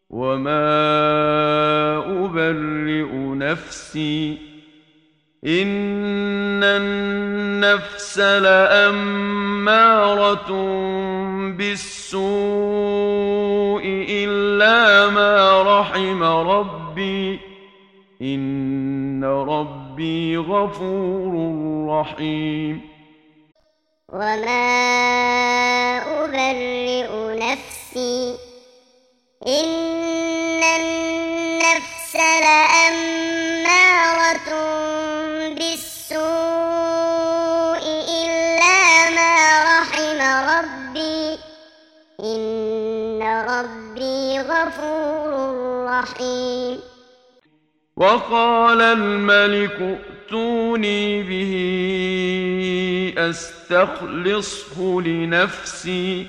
وما أبرئ نفسي إن النفس لأمارة بالسوء إلا ما رحم ربي إن ربي غفور رحيم وما أبرئ نفسي إن النفس لأمارة بالسوء إلا ما رحم ربي إن ربي غفور رحيم وقال الملك ائتوني به أستخلصه لنفسي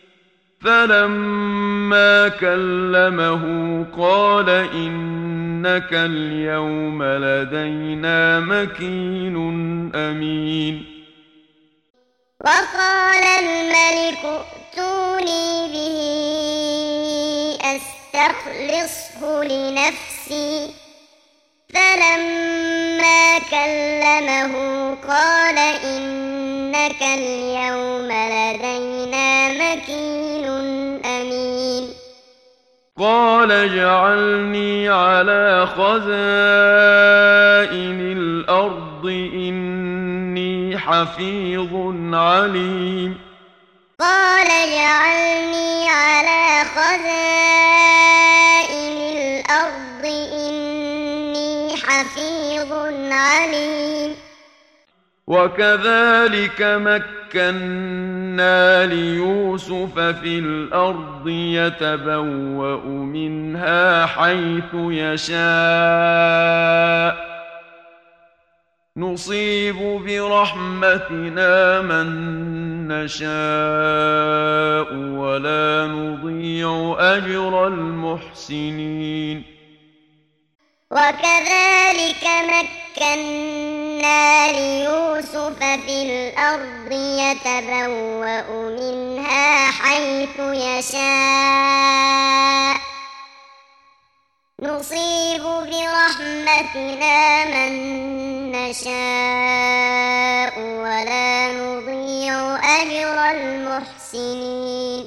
فلما كلمه قال إنك اليوم لدينا مكين أمين وقال الملك ائتوني به أستخلصه لنفسي فلما كلمه قال إنك اليوم لدينا مكين أمين قال اجعلني على خزائن الأرض إني حفيظ عليم قال اجعلني على خزائن الأرض إني حفيظ عليم وكذلك مكنا ليوسف في الأرض يتبوأ منها حيث يشاء نصيب برحمتنا من نشاء ولا نضيع أجر المحسنين وكذلك مكنا ليوسف في الأرض يتبوأ منها حيث يشاء نصيب برحمتنا من نشاء ولا نضيع أجر المحسنين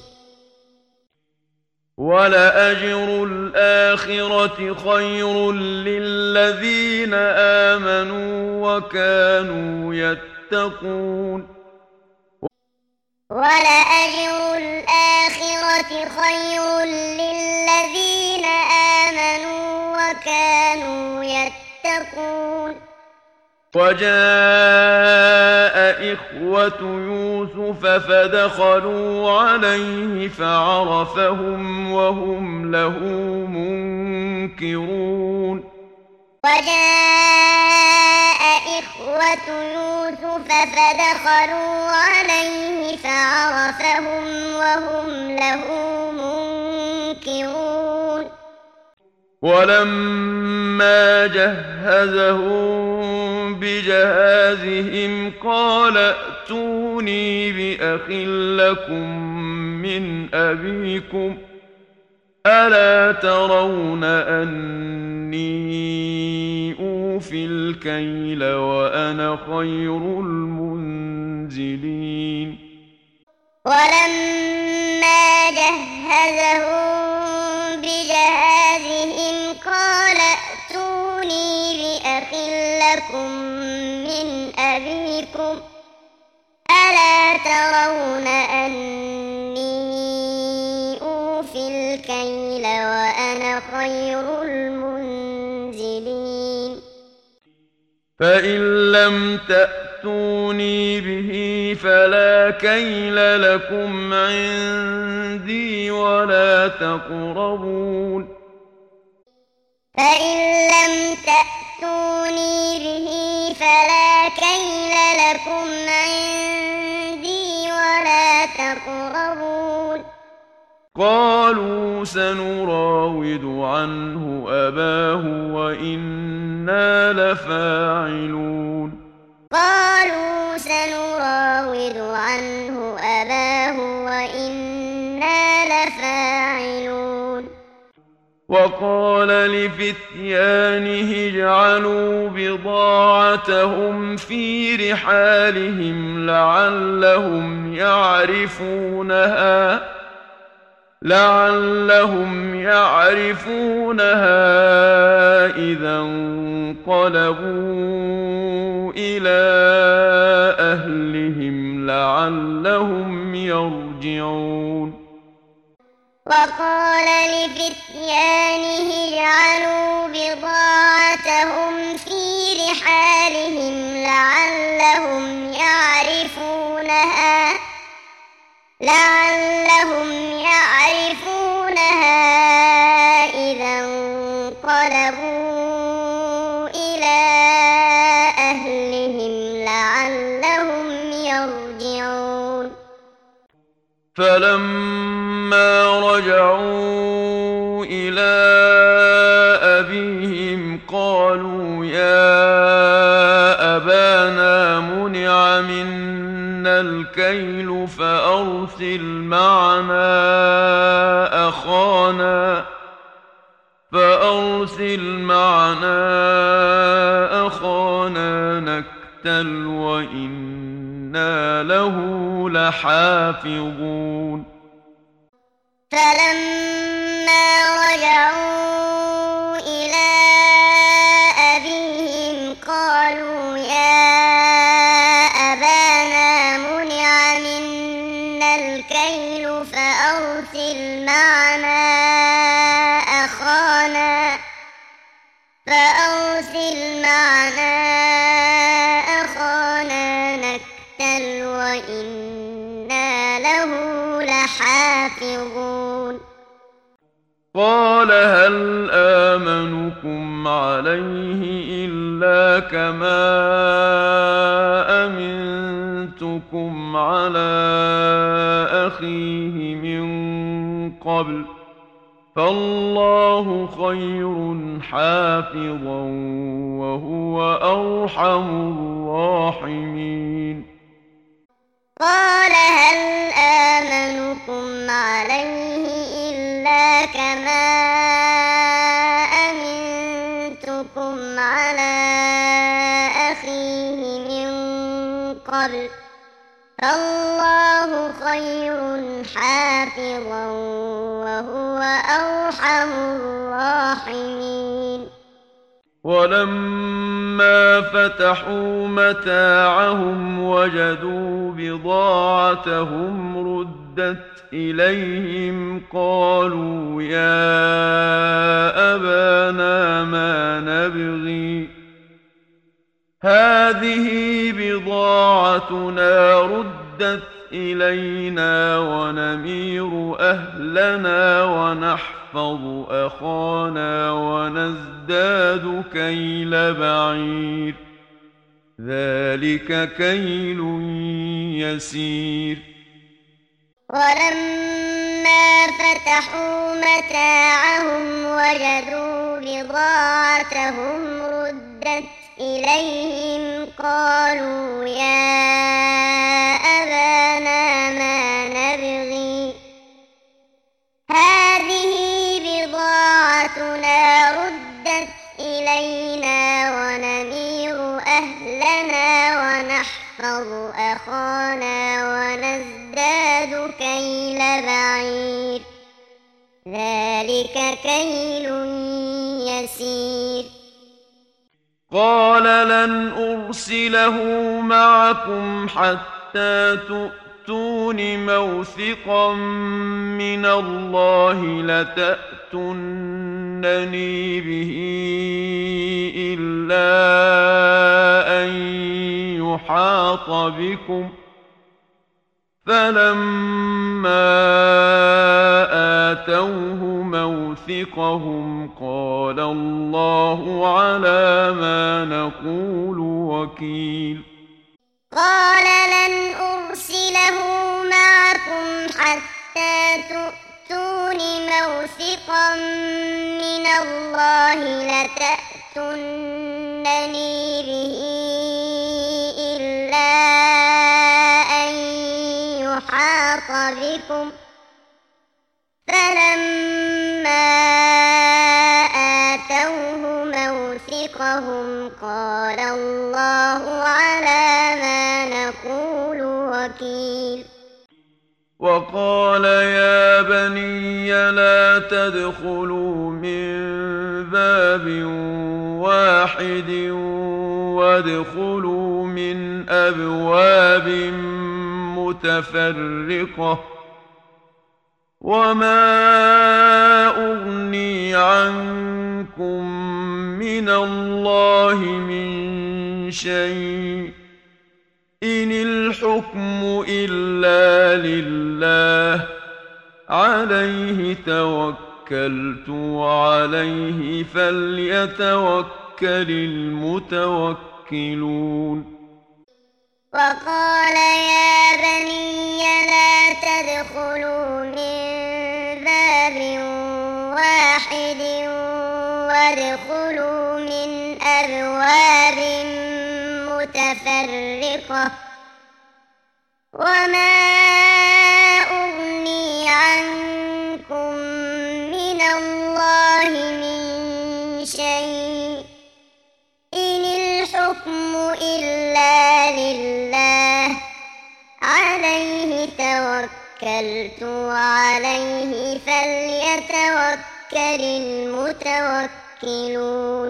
ولأجر الآخرة خير للذين آمنوا وكانوا يتقون ولأجر الآخرة خير للذين آمنوا وكانوا يتقون وجاء إخوة يوسف فدخلوا عليه فعرفهم وهم له منكرون وجاء إخوة يوسف فدخلوا عليه فعرفهم وهم له منكرون ولما جهزهم بجهازهم قال ائتوني بأخ لكم من أبيكم ألا ترون أني أوفي الكيل وأنا خير المنزلين ولما جهزهم بجهازهم قال ائتوني بأخ لكم من أبيكم ألا ترون أني أوفي الكيل وأنا خير المنزلين فإن لم تأتوني به فلا كيل لكم عندي ولا تقربون فإن لم تأتوني به فلا كيل لكم عندي ولا تقربون قالوا سنراود عنه أباه وإنا لفاعلون قالوا سنراود عنه أباه وإنا لفاعلون وقال لفتيانه اجعلوا بضاعتهم في رحالهم لعلهم يعرفونها إذا انقلبوا إلى أهلهم لعلهم يرجعون وقال لفتيانه اجعلوا بضاعتهم في رحالهم لعلهم يعرفونها إذا انقلبوا إلى أهلهم لعلهم يرجعون فلما رجعوا إلى أبيهم قالوا يا أبانا منع منا الكيل فأرسل معنا أخانا نكتل وإنا له لحافظون فلما رجعوا إلى أبيهم قالوا يا أبانا منع منا الكيل فأرسل معنا أخانا نكتل وإنا له لحافظون قال هل آمنكم عليه إلا كما أمنتكم على أخيه من قبل فالله خير حافظا وهو أرحم الراحمين قال هل آمنكم عليه إلا كما أمنتكم على أخيه من قبل فالله خير حافظا وهو أرحم الراحمين ولما فتحوا متاعهم وجدوا بضاعتهم ردت إليهم قالوا يا أبانا ما نبغي هذه بضاعتنا ردت إلينا ونمير أهلنا ونحفظ أخانا ونزداد كيل بعير ذلك كيل يسير ولما فتحوا متاعهم وجدوا بضاعتهم ردت إليهم قالوا يا أبانا ما نبغي هذه بضاعتنا ردت إلينا ونمير أهلنا ونحفظ أخانا ونزداد كيل بعير ذلك كيل يسير قال لن أرسله معكم حتى تؤتون موثقا من الله لتأتونني به إلا أن يحاط بكم فلما آتوه موثقهم قال الله على ما نقول وكيل قال لن أرسله معكم حتى تؤتون موثقا من الله لتأتونني به إلا أن يحاط بكم فلما موثقهم قال الله على ما نقول وكيل وقال يا بني لا تدخلوا من باب واحد وادخلوا من أبواب متفرقة وما أغني عنكم من الله من شيء إن الحكم إلا لله عليه توكلت وعليه فليتوكل المتوكلون وقال يا بني لا تدخلوا من باب واحد وادخلوا من أبواب متفرقة وما أغني عنكم من الله من شيء إن الحكم إلا لله عليه توكلت وعليه فليتوكل المتوكلون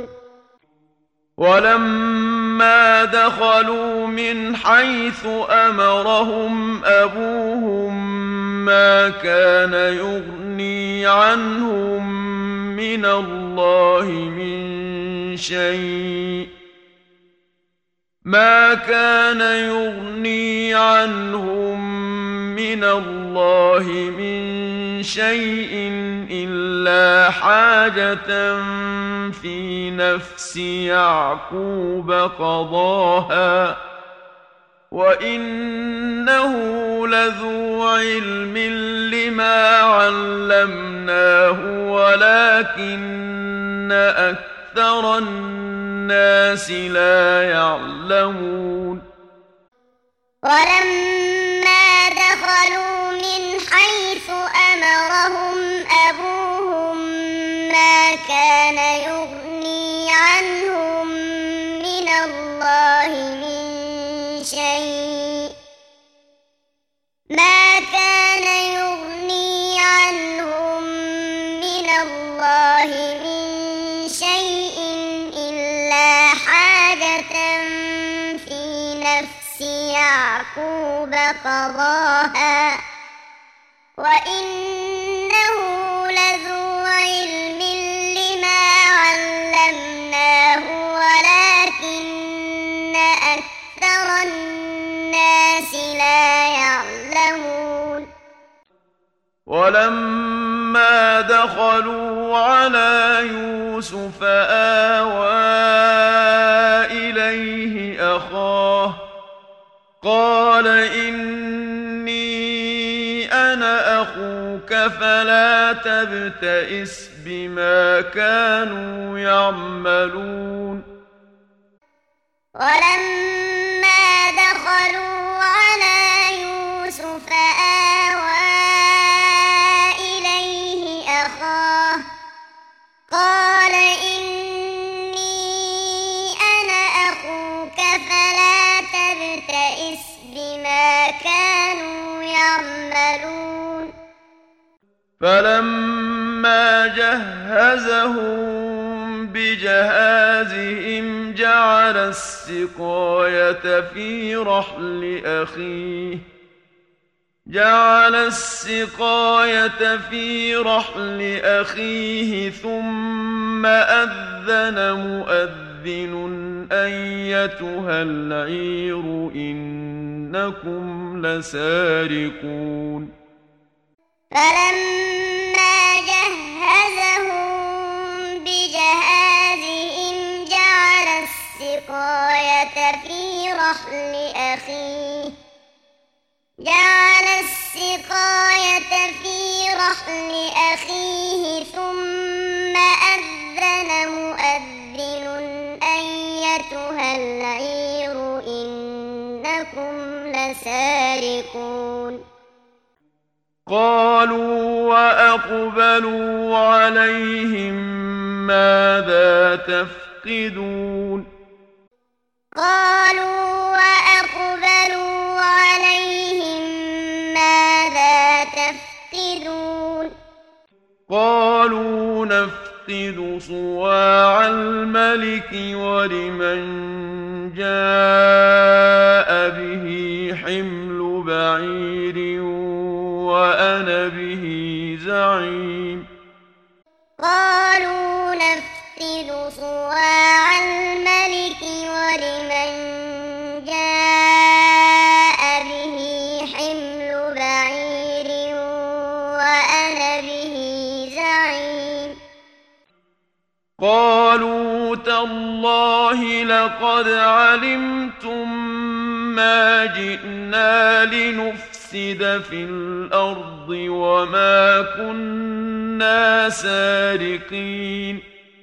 ولما دخلوا من حيث أمرهم أبوهم ما كان يغني عنهم من الله من شيء ما كان يغني عنهم من الله من شيء إلا حاجة في نفس يعقوب قضاها وإنه لذو علم لما علمناه ولكن أكثر الناس لا يعلمون ولما دخلوا من حيث أمرهم أبوهم ما كان يغني عنهم من الله من شيء ما كان يغني عنهم من الله من شيء إلا حاجة في نفس يعقوب قضاها وإنه لذو علم لما علمناه ولكن أكثر الناس لا يعلمون ولما دخلوا على يوسف آوى إليه أخاه قال إني أنا أخوك فلا تبتئس بما كانوا يعملون ولما دخلوا على يوسف آوى إليه أخاه قال إني أنا أخوك فلا تبتئس بما كانوا يعملون فلما جهزهم بجهازهم جعل السقاية في رحل أخيه ثم أذن مؤذن أيتها العير إنكم لسارقون فلما جهزهم بجهازهم جعل السقاية في رحل أخيه ثم أذن مؤذن أيتها العير إنكم لسارقون قالوا وأقبلوا عليهم ماذا تفعلون تفقدون قالوا وأقبلوا عليهم ماذا تفقدون قالوا نفقد صواع الملك ولمن جاء به حمل بعير وأنا به زعيم قالوا نفقد صواع الملك ولمن جاء به حمل بعير وأنا به زعيم قالوا تالله لقد علمتم ما جئنا لنفسد في الأرض وما كنا سارقين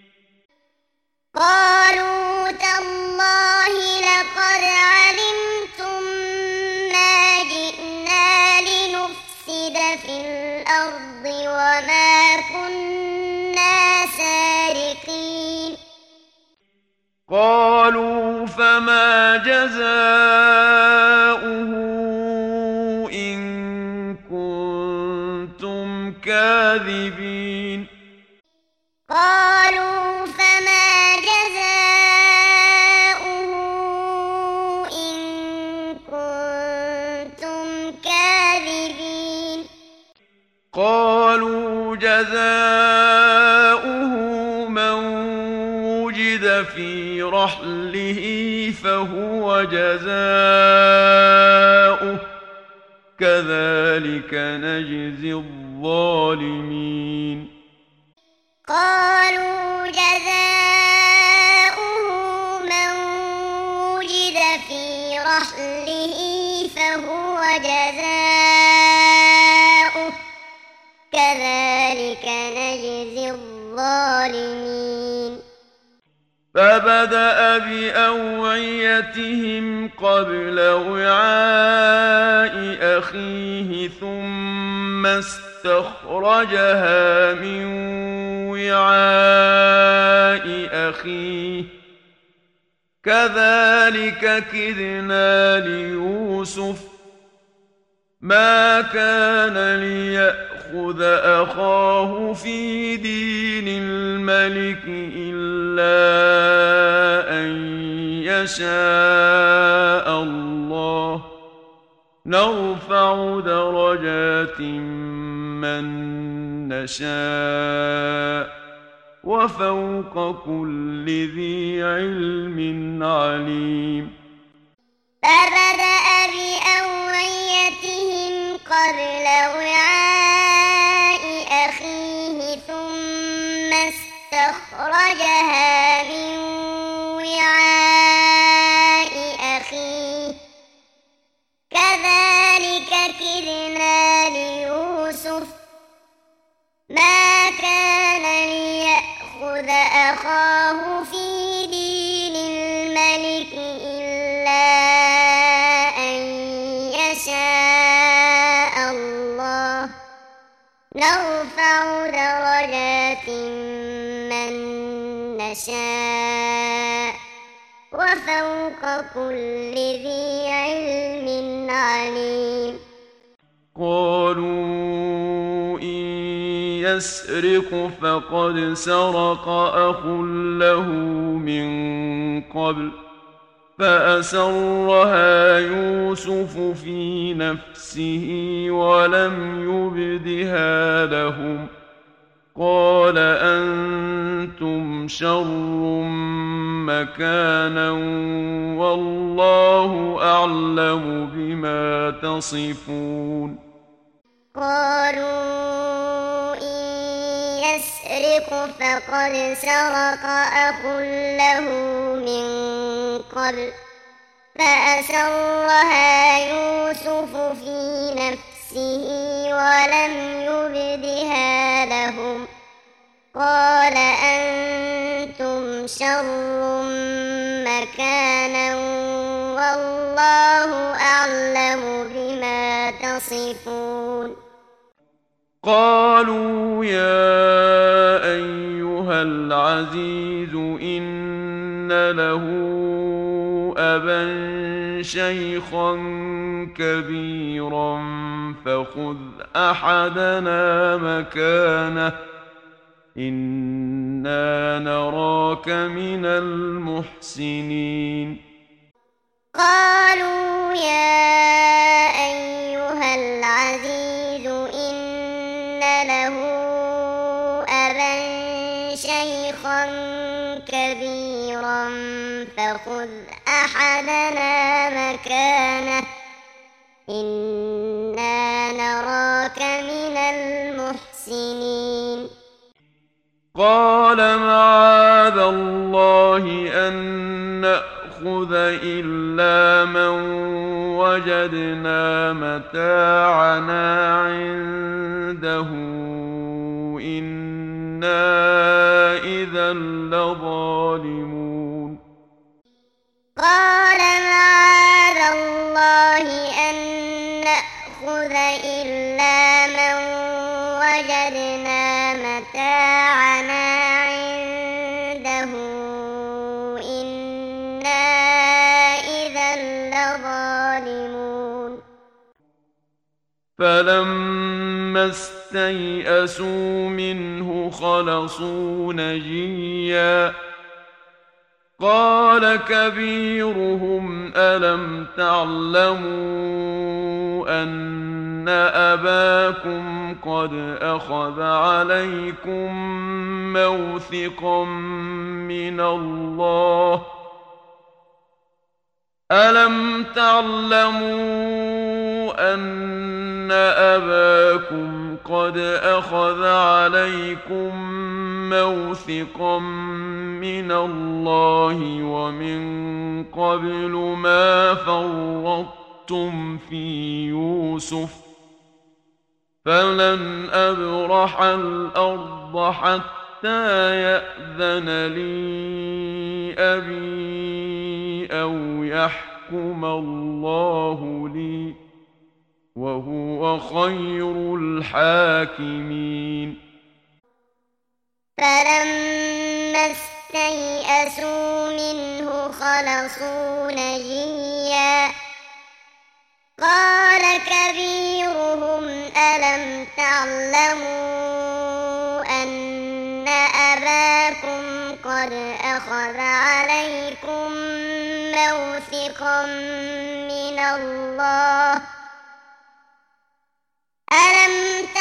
قالوا تالله لقد علمتم ما جئنا لنفسد في الأرض وما كنا سارقين قالوا فما جزاؤه إن كنتم كاذبين قالوا فما جزاؤه إن كنتم كاذبين قالوا جزاؤه من وجد في رحله فهو جزاؤه كذلك نجزي الظالمين قالوا جزاؤه من وجد في رحله فهو جزاؤه كذلك نجزي الظالمين فبدأ بأوعيتهم قبل وعاء أخيه ثم استخرجها من وعاء أخيه كذلك كدنا ليوسف ما كان ليأخذ أخاه في دين الملك إلا أن يشاء الله نرفع درجات من نشاء وفوق كل ذي علم عليم فبدأ بأوعيتهم قبل وعاء أخيه ثم استخرجها من وعاء أخيه كذلك كدنا ليوسف ما كان ليأخذ أخاه في دين الملك إلا أن يشاء الله نرفع درجات من نشاء وفوق كل ذي علم عليم قالوا إن يسرق فقد سرق أخ له من قبل فأسرها يوسف في نفسه ولم يبدها لهم قال أنتم شر مكانا والله أعلم بما تصفون قالوا إن يسرق فقد سرق أخ له من قبل فأسرها يوسف في نفسه ولم يبدها لهم قال أنتم شر مكانا والله أعلم بما تصفون قالوا يا أيها العزيز إن له أبا شيخا كبيرا فخذ أحدنا مكانه إنا نراك من المحسنين قالوا يا أيها العزيز إن له أبا شيخا كبيرا فخذ أحدنا مكانه إنا نراك من المحسنين قال معاذ الله أن نأخذ إلا من وجدنا متاعنا عنده إنا إذا لظالمون قال معاذ الله أن نأخذ إلا من وجدنا متاعنا عنده إنا إذا لظالمون فلما استيئسوا منه خلصوا نجيا قال كبيرهم ألم تعلموا أن أباكم قد أخذ عليكم موثقا من الله ألم تعلموا أن أباكم قد أخذ عليكم موثقا من الله ومن قبل ما فرطتم في يوسف فلن أبرح الأرض حتى يأذن لي أبي أو يحكم الله لي وهو خير الحاكمين فلما استيئسوا منه خلصوا نجيا قال كبيرهم ألم تعلموا أن أباكم قد أخذ عليكم موثقا من الله ألم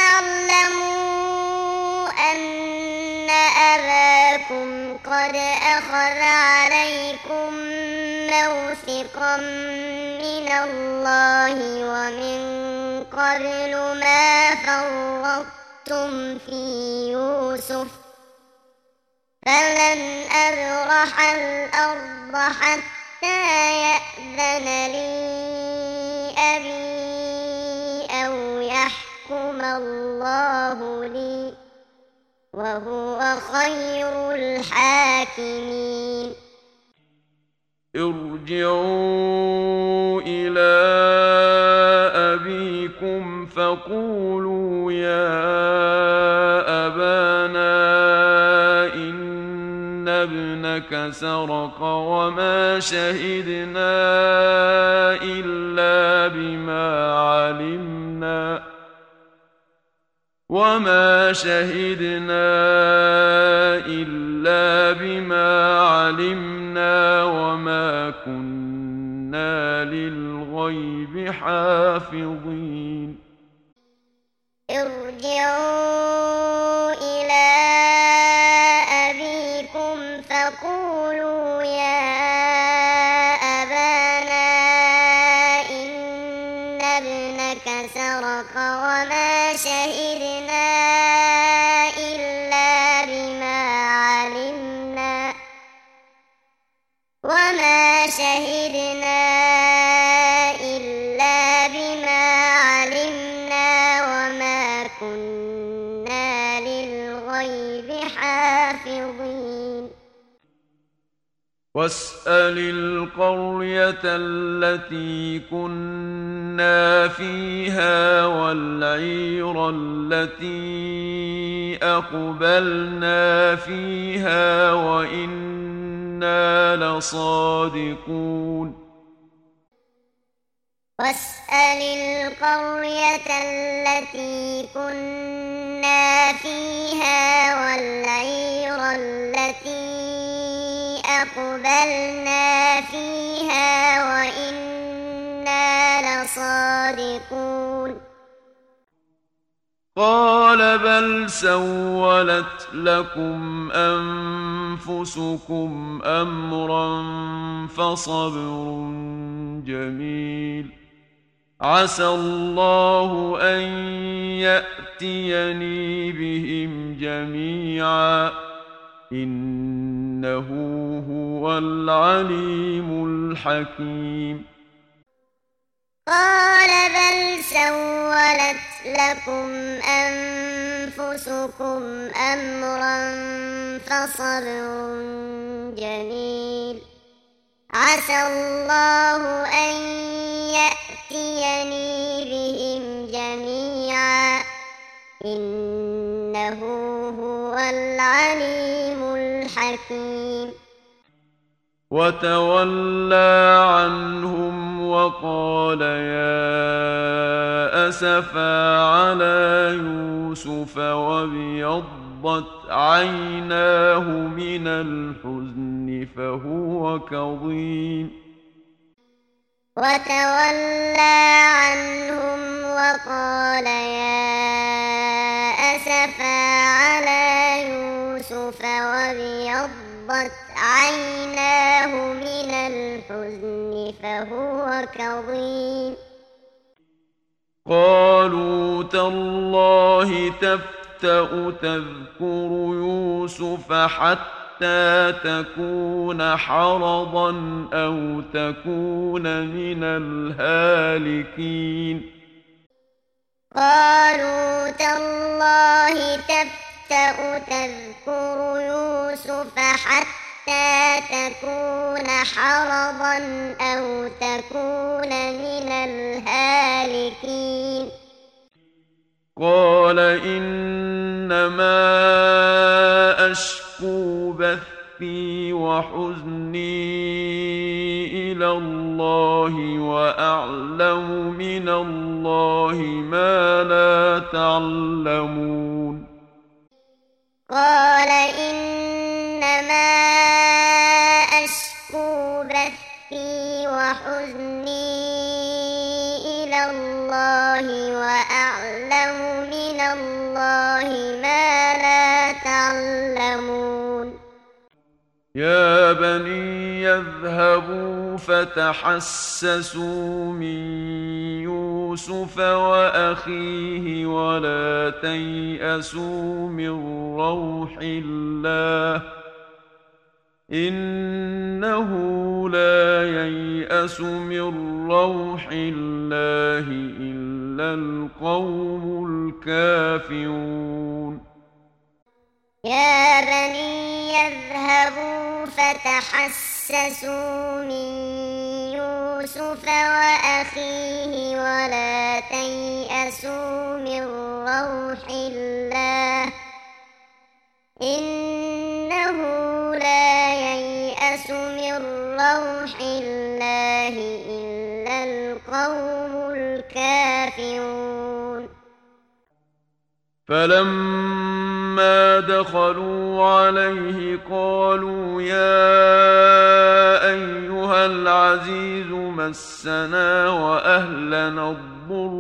تعلموا أن أباكم قد أخذ عليكم موثقا من الله ومن قبل ما فرطتم في يوسف فلن أبرح الأرض حتى يأذن لي أبي أو يحكم الله لي وهو خير الحاكمين ارجعوا إلى أبيكم فقولوا يا أبانا إن ابنك سرق وما شهدنا إلا بما علمنا وما كنا للغيب حافظين ارجعوا إلى أبيكم فقولوا يا أبانا إن ابنك سرق وما شهدنا إلا بما علمنا وما كنا للغيب حافظين واسأل القرية التي كنا فيها والعير التي أقبلنا فيها وإنا لصادقون واسأل القرية التي كنا فيها والعير التي أقبلنا فيها وإنا لصادقون قال بل سولت لكم أنفسكم أمرا فصبر جميل عسى الله أن يأتيني بهم جميعا إنه هو العليم الحكيم قال بل سولت لكم أنفسكم أمرا فصبر جميل عسى الله أن يأتيني بهم جميعا إنه هو العليم الحكيم وتولى عنهم وقال يا أسفا على يوسف وابيضت عيناه من الحزن فهو كظيم وتولى عنهم وقال يا أسفا على يوسف وابيضت عيناه من الحزن فهو كظيم قالوا تالله تفتأ تذكر يوسف حتى تكون حرضا أو تكون من الهالكين قالوا تالله تفتأ تذكر يوسف حتى تكون حرضا أو تكون من الهالكين قال إنما أشكو بثي وحزني إلى الله وأعلم من الله ما لا تعلمون قال إنما أشكو بثي وحزني إلى الله وأعلم من الله ما لا تعلمون يا بني يذهبوا فتحسسوا من يوسف وأخيه ولا تيأسوا من روح الله إنه لا ييأس من روح الله إلا القوم الكافرون يا بني يذهبوا فتحسسوا من يوسف وأخيه ولا تيأسوا من روح الله إنه لا ييأس من روح الله إلا القوم الكافرون فلما دخلوا عليه قالوا يا أيها العزيز مسنا وأهلنا الضر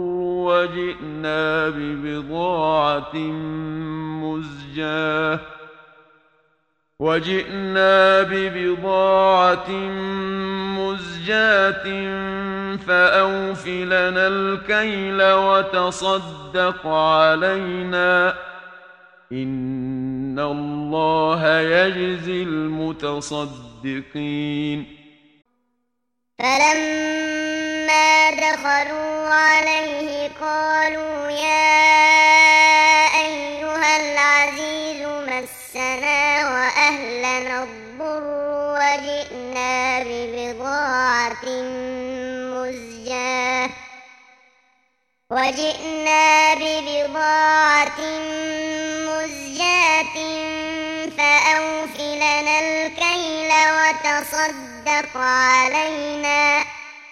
وجئنا ببضاعة مزجاة فأوف لنا الكيل وتصدق علينا إن الله يجزي المتصدقين فلما دخلوا عليه قالوا يا أيها العزيز مسنا وأهلنا الضر وجئنا ببضاعة مزجاة فأوف لنا الكيل وتصدق علينا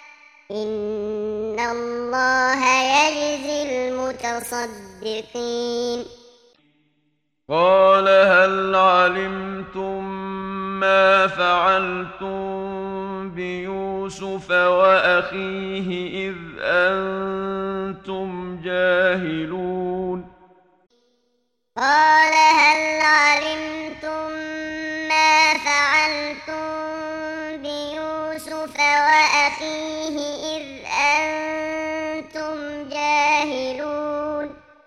إن الله يجزي المتصدقين قال هل علمتم ما فعلتم بيوسف وأخيه إذ أنتم جاهلون قال هل علمتم ما فعلتم بيوسف وأخيه إذ أنتم جاهلون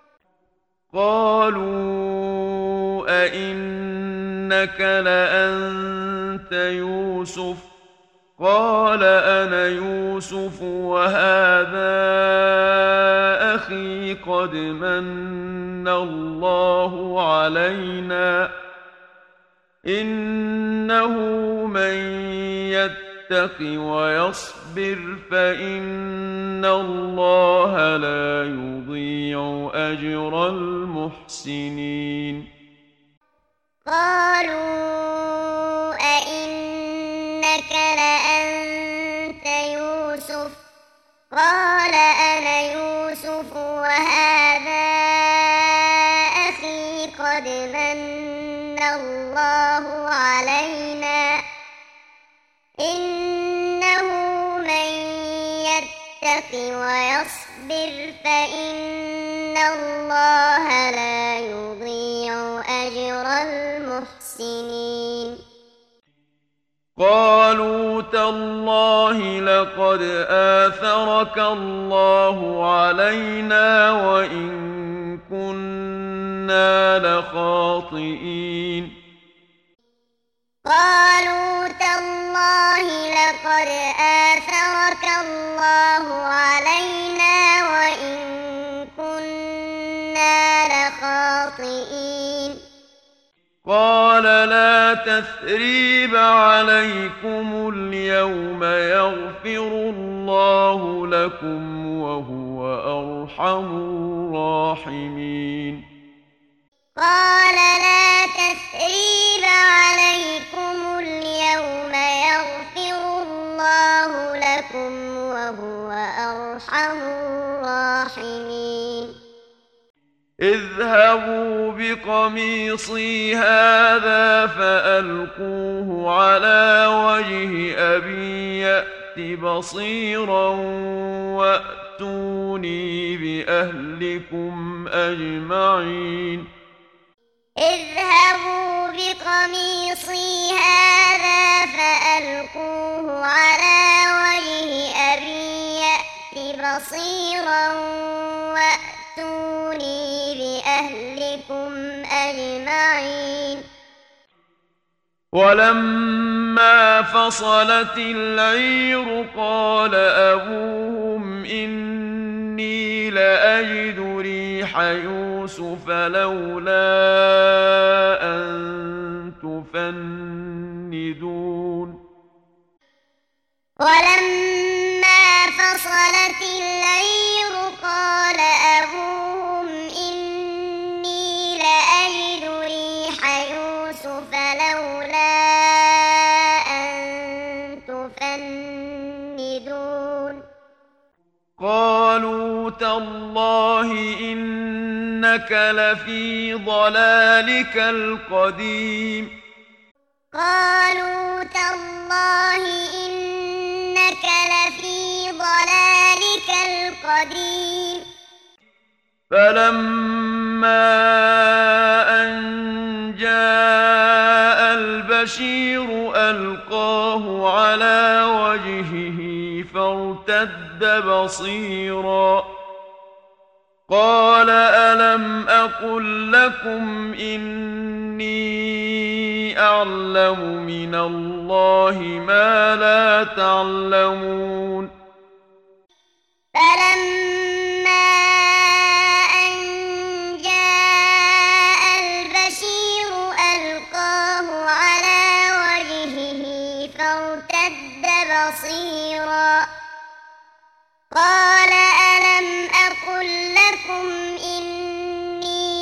قالوا أئنك لأنت يوسف قال أنا يوسف وهذا أخي قد من الله علينا إنه من يتق ويصبر فإن الله لا يضيع أجر المحسنين قالوا أئنك لأنت يوسف قال أنا يوسف وهذا أخي قد من الله علينا إنه من يتق ويصبر فإن الله لا يضيع أجر المحسنين قالوا تالله لقد آثرك الله علينا وإن كنا لخاطئين قالوا تالله لقد آثرك الله علينا وإن كنا لخاطئين قال لا تثريب عليكم اليوم يغفر الله لكم وهو أرحم الراحمين قال لا تثريب عليكم اليوم يغفر الله لكم وهو أرحم الراحمين اذهبوا بقميصي هذا فألقوه على وجه أبي يأت بصيرا وأتوني بأهلكم أجمعين اذهبوا بقميصي هذا فألقوه على وجه أبي يأت بصيرا وأتوني بأهلكم أجمعين ولما فصلت العير قال أبوهم إني لأجد ريح يوسف لولا أن تفندون ولما فصلت العير قال أبوهم إني لأجد ريح يوسف لولا أن تفندون قالوا تالله إنك لفي ضلالك القديم قالوا تالله إنك لفي ضلالك القديم فلما أن جاء البشير ألقاه على وجهه فارتد بصيرا قال ألم أقل لكم إني أعلم من الله ما لا تعلمون فلما أن جاء البشير ألقاه على وجهه فارتد بصيرا قال ألم أقل لكم إني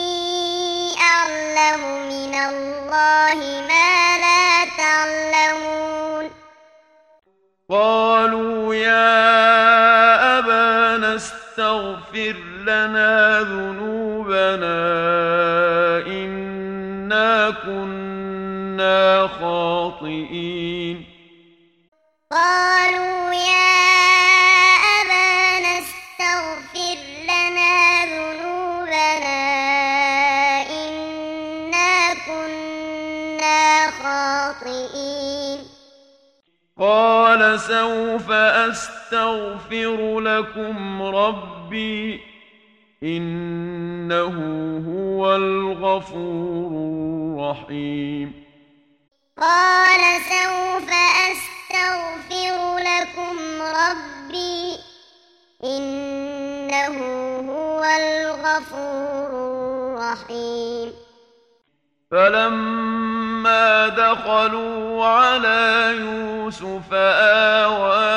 أعلم من الله ما لا تعلمون قالوا يا أبانا استغفر لنا ذنوبنا إنا كنا خاطئين قالوا يا أبانا استغفر لنا ذنوبنا إنا كنا خاطئين قال سوف أستغفر لكم ربي إنه هو الغفور الرحيم قال سوف أستغفر لكم ربي إنه هو الغفور الرحيم فلما دخلوا على يوسف آوى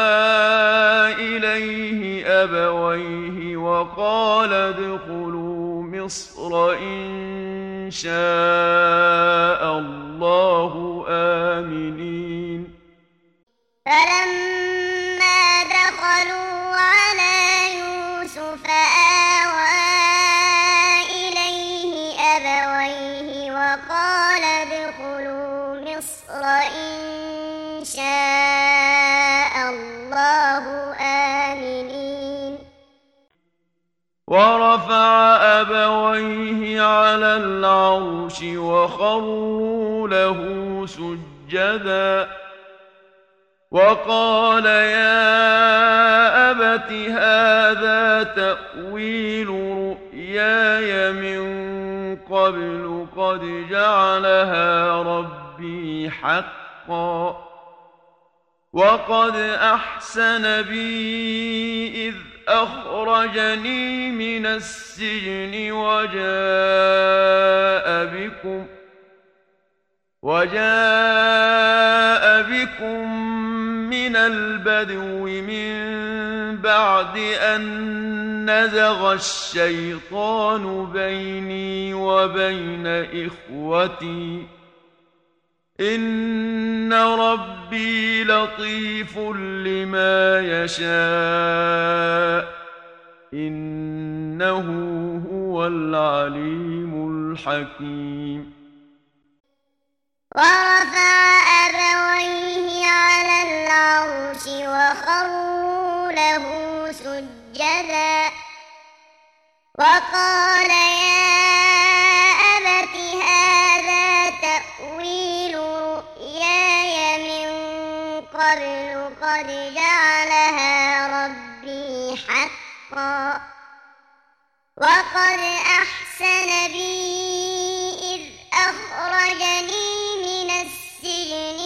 إليه أبويه وقال ادخلوا مصر إن شاء الله آمنين فلما دخلوا على يوسف آوى إليه أبويه وقال ادخلوا مصر إن شاء الله آمنين ورفع أبويه على العرش وخروا له سجدا وقال يا أبت هذا تأويل رؤياي من قبل قد جعلها ربي حقا وقد أحسن بي إذ أخرجني من السجن وجاء بكم من البدو من بعد أن نزغ الشيطان بيني وبين إخوتي إن ربي لطيف لما يشاء إنه هو العليم الحكيم ورفع أبويه على العرش وخروا له سجدا وقال يا أبت هذا تأويل رؤياي من قبل قد جعلها ربي حقا وقد أحسن بي إذ أخرجني من السجن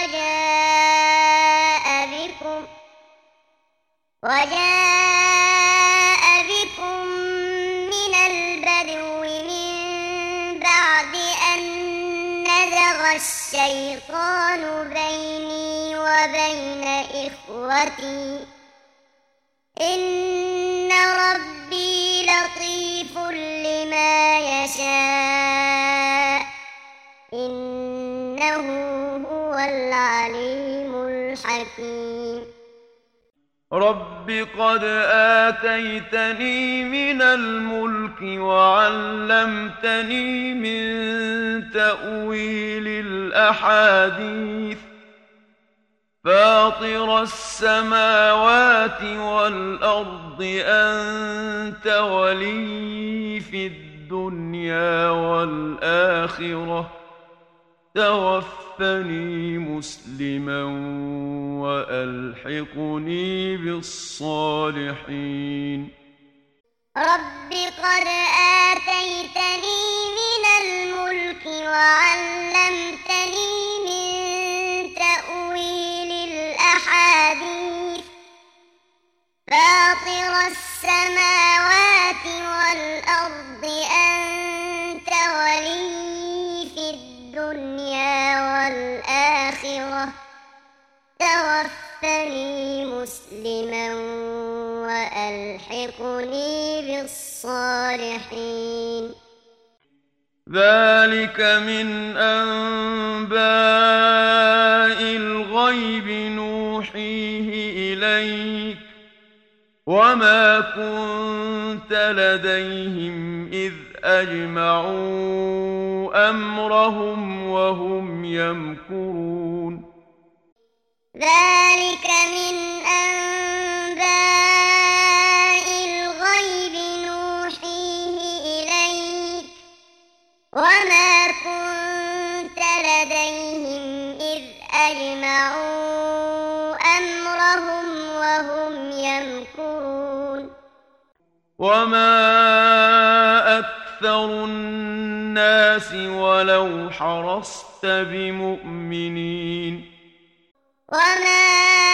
وجاء بكم من البدو من بعد أن نزغ الشيطان بيني وبين إخوتي إن ربي لطيف لما يشاء إنه هو العليم الحكيم رب قد آتيتني من الملك وعلمتني من تأويل الأحاديث فاطر السماوات والأرض أنت ولي في الدنيا والآخرة توفني مسلما وألحقني بالصالحين رب قد آتيتني من الملك وعلمتني من تأويل الأحاديث فاطر السماوات والأرض أنت ولي في الدنيا والآخرة توفني مسلما وألحقني بالصالحين ذلك من أنباء الغيب نوحيه وما كنت لديهم إذ أجمعوا أمرهم وهم يمكرون ذلك من أنباء الغيب نوحيه إليك وما كنت لديهم إذ أجمعوا أمرهم وهم يمكرون وما أكثر الناس ولو حرصت بمؤمنين وما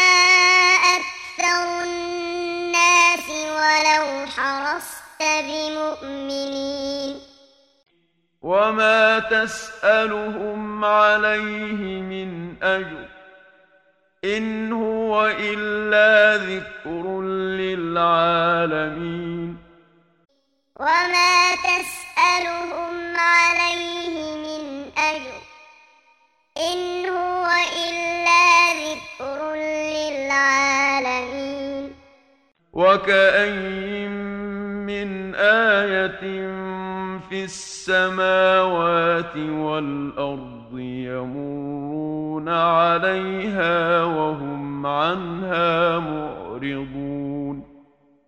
أكثر الناس ولو حرصت بمؤمنين وما تسألهم عليه من أجر إن هو إلا ذكر للعالمين وما تسألهم عليه من أجر إن هو إلا ذكر للعالمين وكأين من آية في السماوات والأرض يمرون عليها وهم عنها معرضون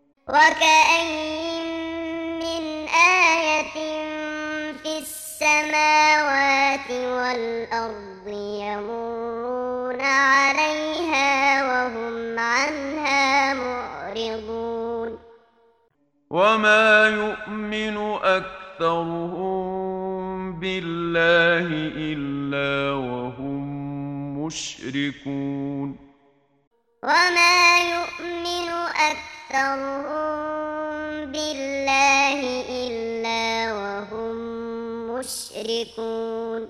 وكأين من آية في السماوات والأرض يمرون عليها وهم عنها معرضون وما يؤمن أكثرهم بالله إلا وهم مشركون وما يؤمن أكثرهم بالله إلا وهم مشركون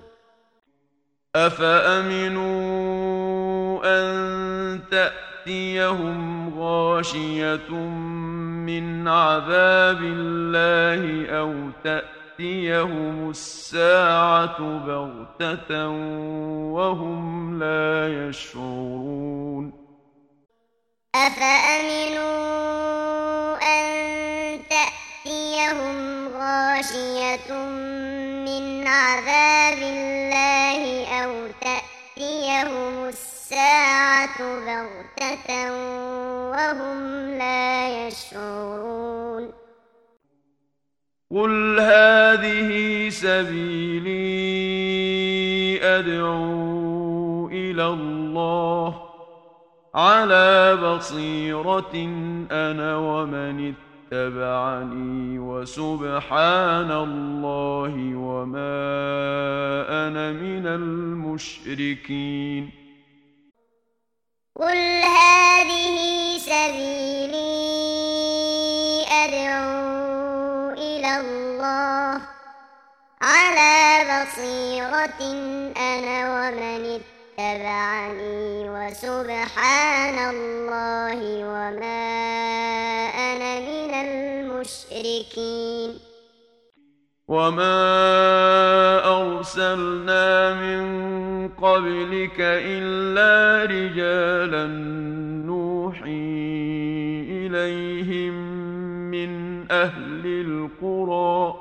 أفأمنوا أن تأتيهم غاشية من عذاب الله أو تأتيهم الساعة بغتة وهم لا يشعرون أفأمنوا أن تأتيهم غاشية من عذاب الله أو تأتيهم الساعة بغتة وهم لا يشعرون قل هذه سبيلي أدعو إلى الله على بصيرة أنا ومن اتبعني وسبحان الله وما أنا من المشركين قل هذه سبيلي أدعو إلى الله على بصيرة أنا ومن اتبعني وسبحان الله وما أنا من المشركين وما أرسلنا من قبلك إلا رجالا نوحي إليهم من أهل القرى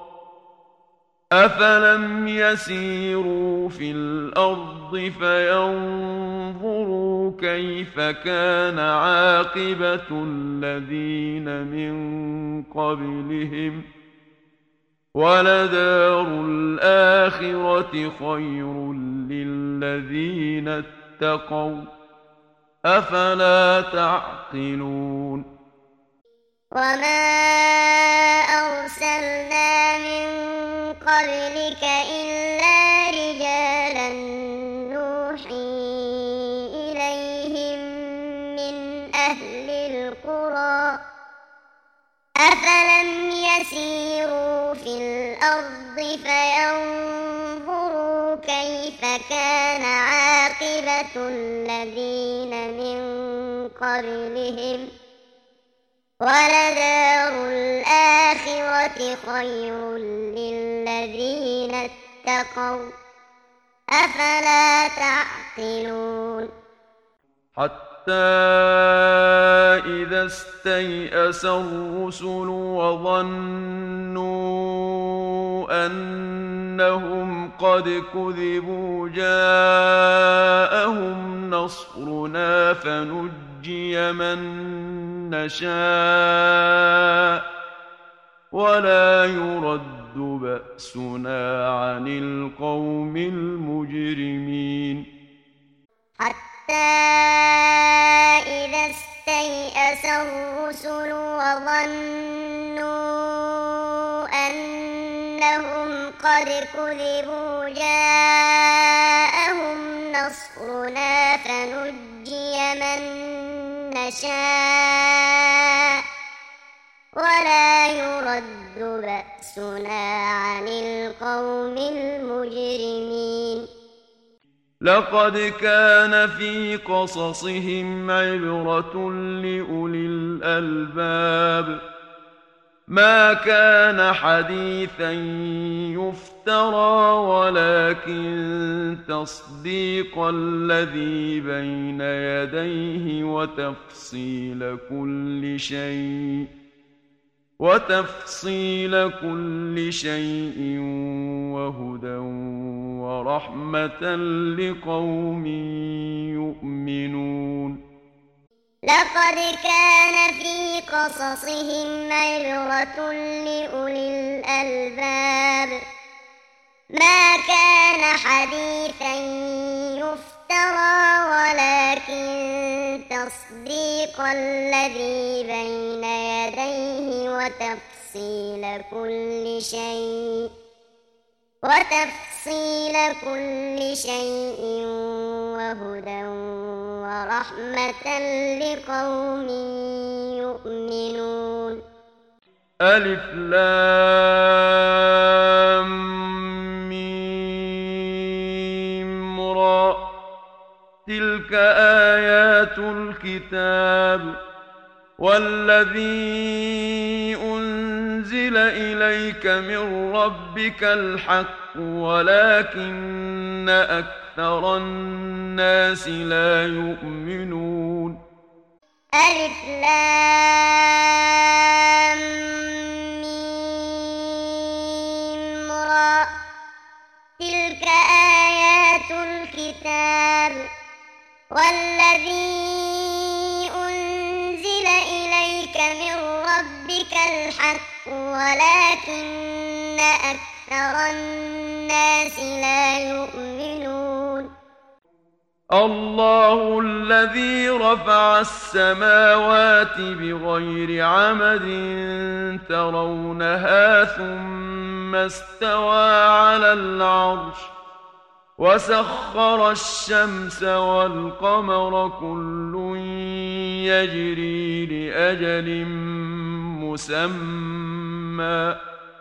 أفلم يسيروا في الأرض فينظروا كيف كان عاقبة الذين من قبلهم ولدار الآخرة خير للذين اتقوا أفلا تعقلون وما أرسلنا من قبلك إلا رجالا نوحي إليهم من أهل القرى أفلم يسيروا في الأرض فينظروا كيف كان عاقبة الذين من قبلهم ولدار الآخرة خير للذين اتقوا أفلا تعقلون حتى إذا استيأس الرسل وظنوا أنهم قد كذبوا جاءهم نصرنا فنجي من نشاء ولا يرد بأسنا عن القوم المجرمين حتى إذا استيأس الرسل وظنوا أنهم قد كذبوا جاءهم نصرنا فنجي من نشاء ولا يرد بأسنا عن القوم المجرمين لقد كان في قصصهم عبرة لأولي الألباب ما كان حديثا يفترى ولكن تصديق الذي بين يديه وتفصيل كل شيء وهدى ورحمة لقوم يؤمنون لقد كان في قصصهم عبرة لأولي الألباب ما كان حديثا يفترى ولكن تصديق الذي بين يديه وتفصيل كل شيء وهدى ورحمة لقوم يؤمنون ألف لام ميم را تلك آيات الكتاب والذي أنزل إليك من ربك الحق ولكن أكثر الناس لا يؤمنون ألف لام ميم را تلك آيات الكتاب والذي أنزل إليك من ربك الحق ولكن أكثر الناس لا يؤمنون الله الذي رفع السماوات بغير عمد ترونها ثم استوى على العرش وسخر الشمس والقمر كل يجري لأجل مسمى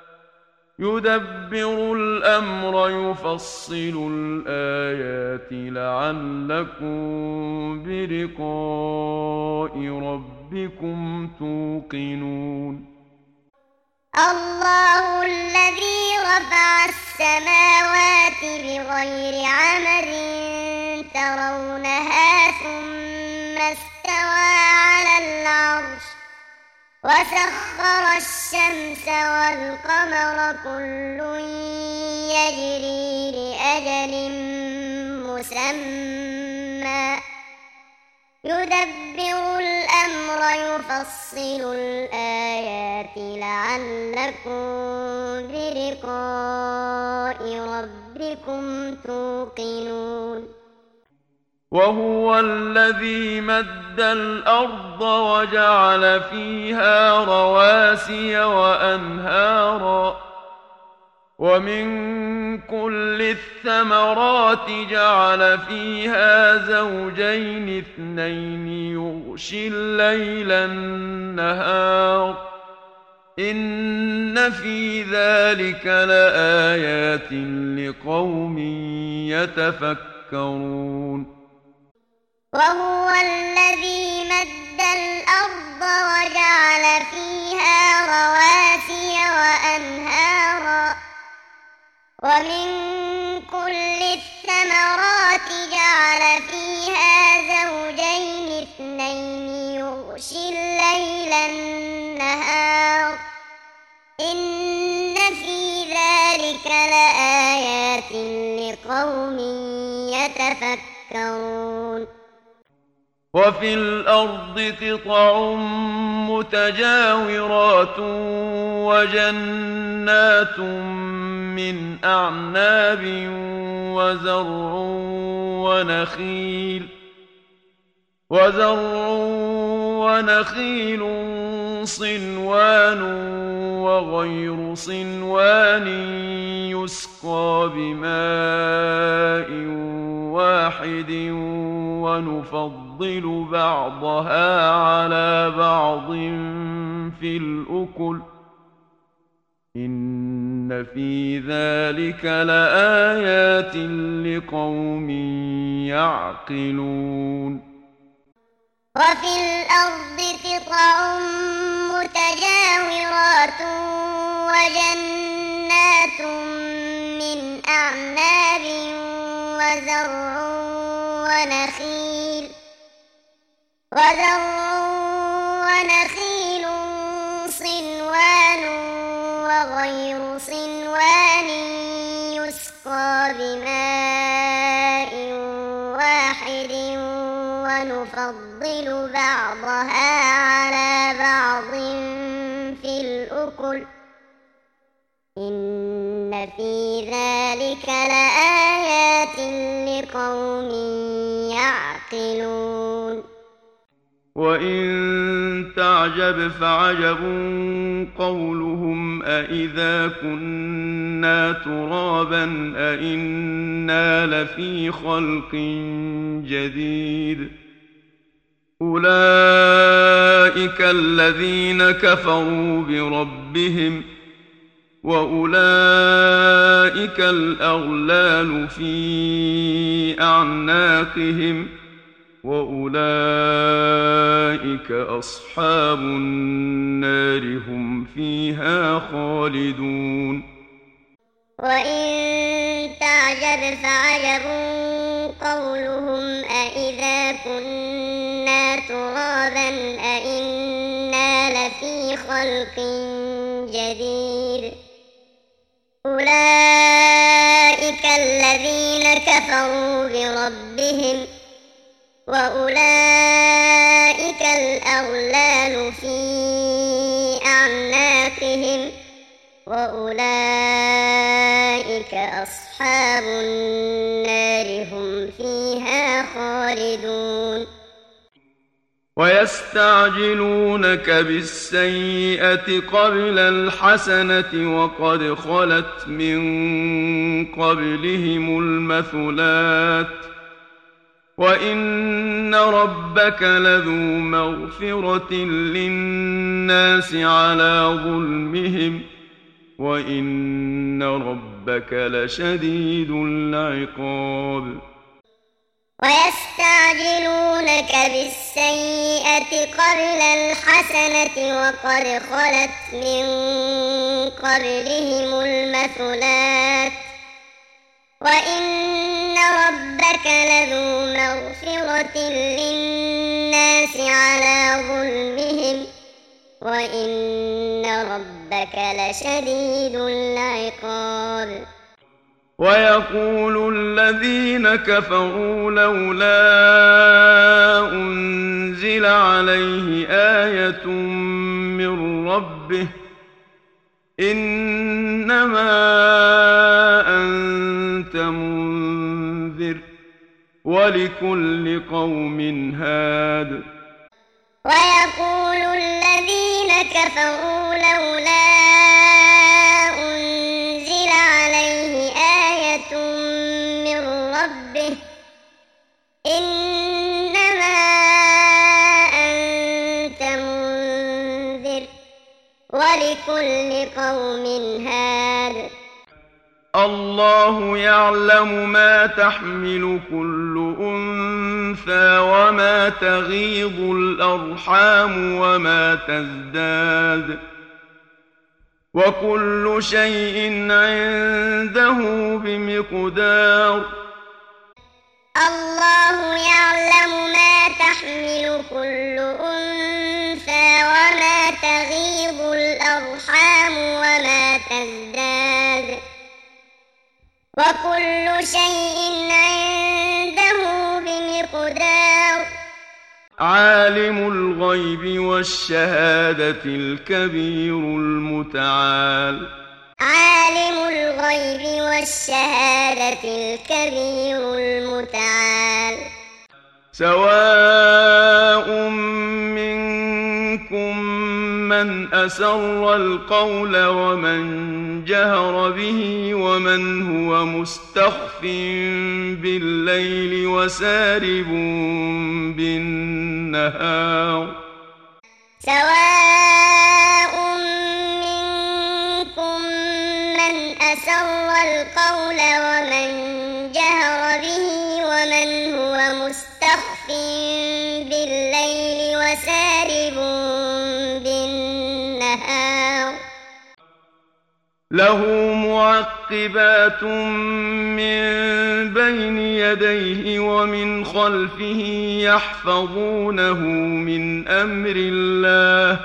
يدبر الأمر يفصل الآيات لعلكم بلقاء ربكم توقنون الله الذي رفع السماوات بغير عمد ترونها ثم استوى على العرش وسخر الشمس والقمر كل يجري لأجل مسمى يدبر الأمر يفصل الآيات لعلكم بلقاء ربكم توقنون وهو الذي مد الأرض وجعل فيها رواسي وأنهارا ومن كل الثمرات جعل فيها زوجين اثنين يغشي الليل النهار إن في ذلك لآيات لقوم يتفكرون وهو الذي مد الأرض وجعل فيها رواسي وأنهارا ومن كل الثمرات جعل فيها زوجين يغشي الليل النهار إن في ذلك لآيات لقوم يتفكرون وفي الأرض قطع متجاورات وجنات من أعناب وزرع ونخيل صنوان وغير صنوان يسقى بماء واحد ونفضل بعضها على بعض في الأكل إن في ذلك لآيات لقوم يعقلون وفي الأرض قطع متجاورات وجنات من أعناب ونخيل صنوان وغير صنوان يسقى بماء واحد ونفضل بعضها على بعض في الأكل إن في ذلك لآيات لقوم يعقلون وإن تعجب فعجب قولهم أإذا كنا ترابا أإنا لفي خلق جديد أولئك الذين كفروا بربهم وأولئك الأغلال في أعناقهم وأولئك أصحاب النار هم فيها خالدون وإن تعجب فعجب قولهم أإذا كنا ترابا أإنا لفي خلق جديد أولئك الذين كفروا بربهم وأولئك الأغلال في أعناقهم وأولئك أصحاب النار هم فيها خالدون ويستعجلونك بالسيئة قبل الحسنة وقد خلت من قبلهم المثلات وإن ربك لذو مغفرة للناس على ظلمهم وإن ربك لشديد العقاب ويستعجلونك بالسيئة قبل الحسنة وقد خلت من قبلهم المثلات وإن ربك لذو مغفرة للناس على ظلمهم وإن ربك لشديد العقاب ويقول الذين كفروا لولا أنزل عليه آية من ربه إنما أنت منذر ولكل قوم هاد ويقول الذين كفروا لولا أنزل عليه آية من ربه إنما أنت منذر ولكل قوم هاد الله يعلم ما تحمل كل أنثى وما تغيض الأرحام وما تزداد وكل شيء عنده بمقدار الله يعلم ما تحمل كل أنثى وكل شيء عنده بمقدار عالم الغيب والشهادة الكبير المتعال عالم الغيب والشهادة الكبير المتعال سواء منكم من أسر القول ومن جهر به ومن هو مستخف بالليل وسارب بالنهار سواء منكم من أسر القول ومن جهر به ومن هو مستخف بالليل وسارب بالنهار له معقبات من بين يديه ومن خلفه يحفظونه من أمر الله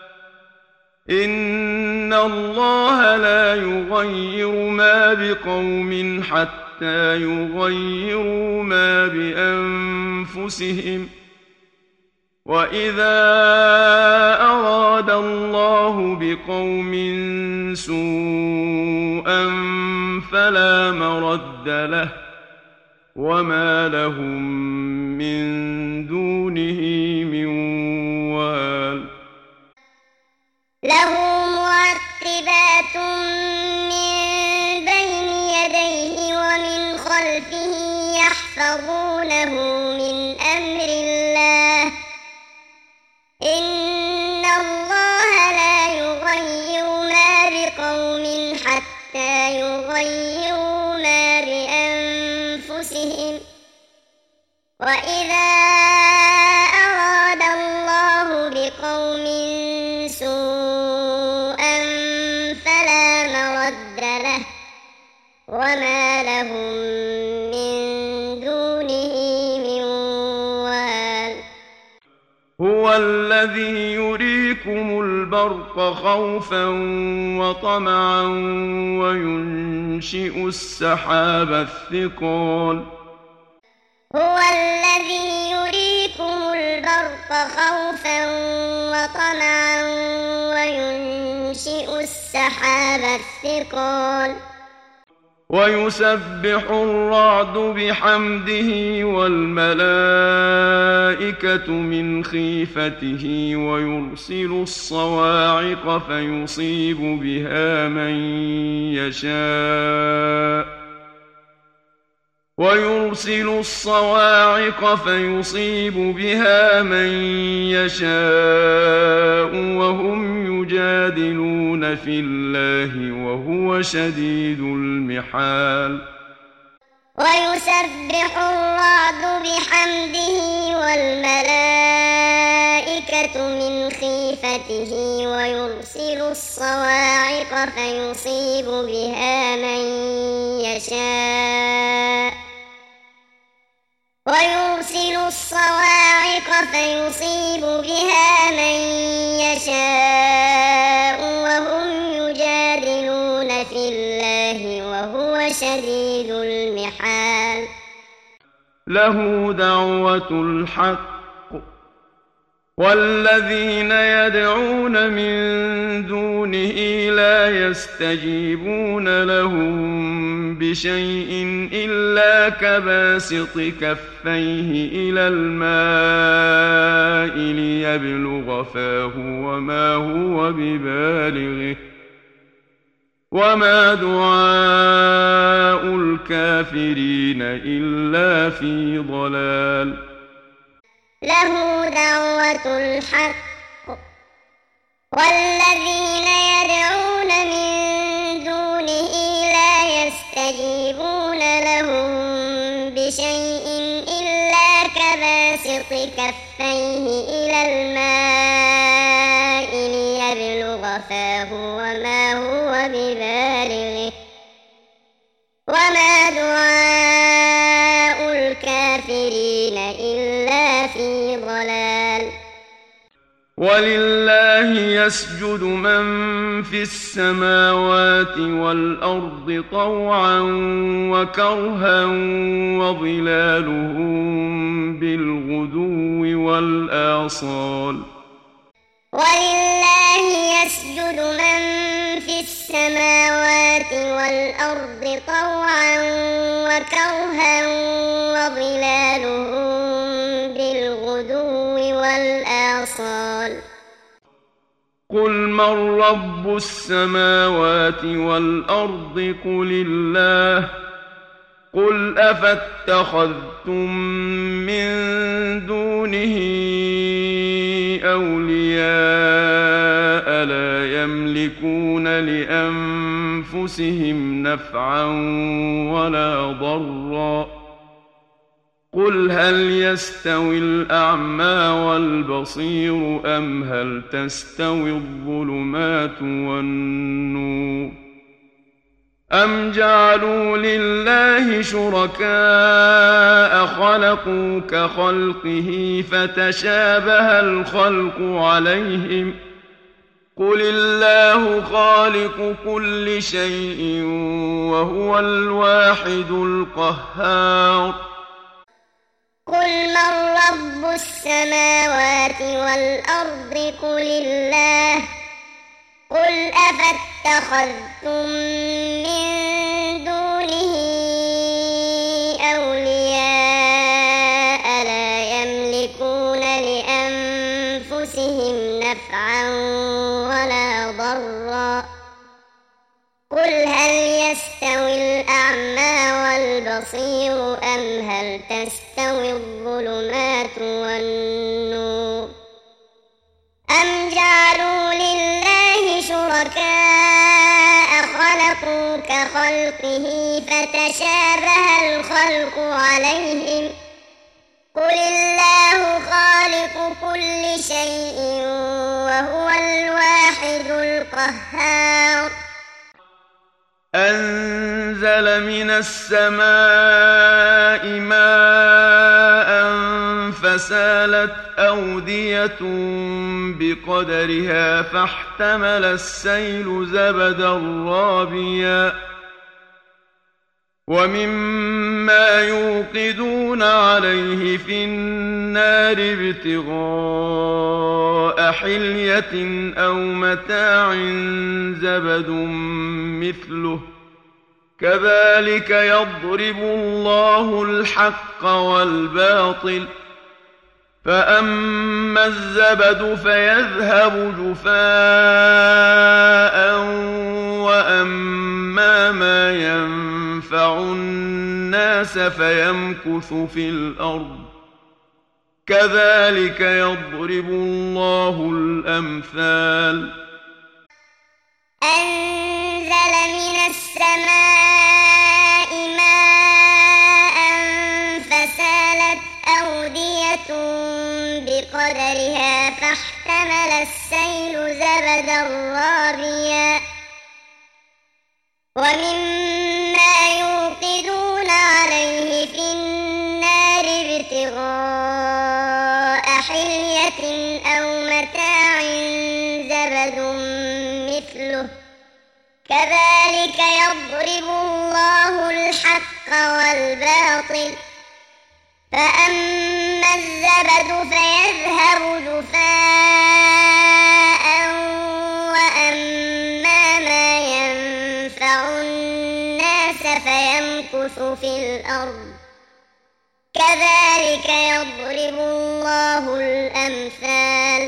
إن الله لا يغير ما بقوم حتى يغيروا ما بأنفسهم وإذا أراد الله بقوم سوءا فلا مرد له وما لهم من دونه من وال له معقبات من بين يديه ومن خلفه يحفظونه من أمر الله إن الله لا يغير ما بقوم حتى يغيروا ما بأنفسهم وإذا أراد الله بقوم سوءا فلا مرد له وما لهم من دونه من وال هو الذي يريكم البرق خوفا وطمعا وينشئ السحاب الثقال هو الذي يريكم البرق خوفا وطمعا وينشئ السحاب الثقال ويسبح الرعد بحمده والملائكة من خيفته ويرسل الصواعق فيصيب بها من يشاء وهم يجادلون في الله وهو شديد المحال ويسبح الرعد بحمده والملائكة من خيفته ويرسل الصواعق فيصيب بها من يشاء وهم يجادلون في الله وهو شديد المحال له دعوة الحق والذين يدعون من دونه لا يستجيبون لهم بشيء إلا كباسط كفيه إلى الماء ليبلغ فاه وما هو ببالغه وما دعاء الكافرين إلا في ضلال له دعوة الحق والذين يدعون من دونه لا يستجيبون لهم بشيء إلا كباسط كفيه إلى الماء ليبلغ فاه وما هو ببالغه وما دعاء الكافرين إلا في ضلال ولله يسجد من في السماوات والأرض طوعا وكرها وظلالهم بالغدو والآصال ولله يسجد من في السماوات والأرض طوعا وكرها وظلالهم بالغدو والآصال قل من رب السماوات والأرض قل الله قل أفاتخذتم من دونه أولياء لا يملكون لأنفسهم نفعا ولا ضرا قل هل يستوي الأعمى والبصير أم هل تستوي الظلمات والنور أم جعلوا لله شركاء خلقوا كخلقه فتشابه الخلق عليهم قل الله خالق كل شيء وهو الواحد القهار قل من رب السماوات والأرض قل الله قل أفاتخذتم من دونه أولياء لا يملكون لأنفسهم نفعا ولا ضرا قل هل يستوي الأعمى والبصير أم هل تستوي الظلمات والنور أم جعلوا لله شركاء خلقوا كخلقه فتشابه الخلق عليهم قل الله خالق كل شيء وهو الواحد القهار أنزل من السماء ماء فسالت أودية بقدرها فاحتمل السيل زبدا رابيا ومما يوقدون عليه في النار ابتغاء حلية أو متاع زبد مثله كذلك يضرب الله الحق والباطل فأما الزبد فيذهب جفاء وأما ما ينفع الناس فيمكث في الأرض كذلك يضرب الله الأمثال أنزل من السماء ماء فسالت أودية بقدرها فاحتمل السيل زبدا رابيا ومما يوقدون عليه في النار ابتغاء حلية أو متاع زبد مثله كذلك يضرب الله الحق والباطل فأما الزبد فيذهب جفاء وأما ما ينفع الناس فيمكث في الأرض كذلك يضرب الله الأمثال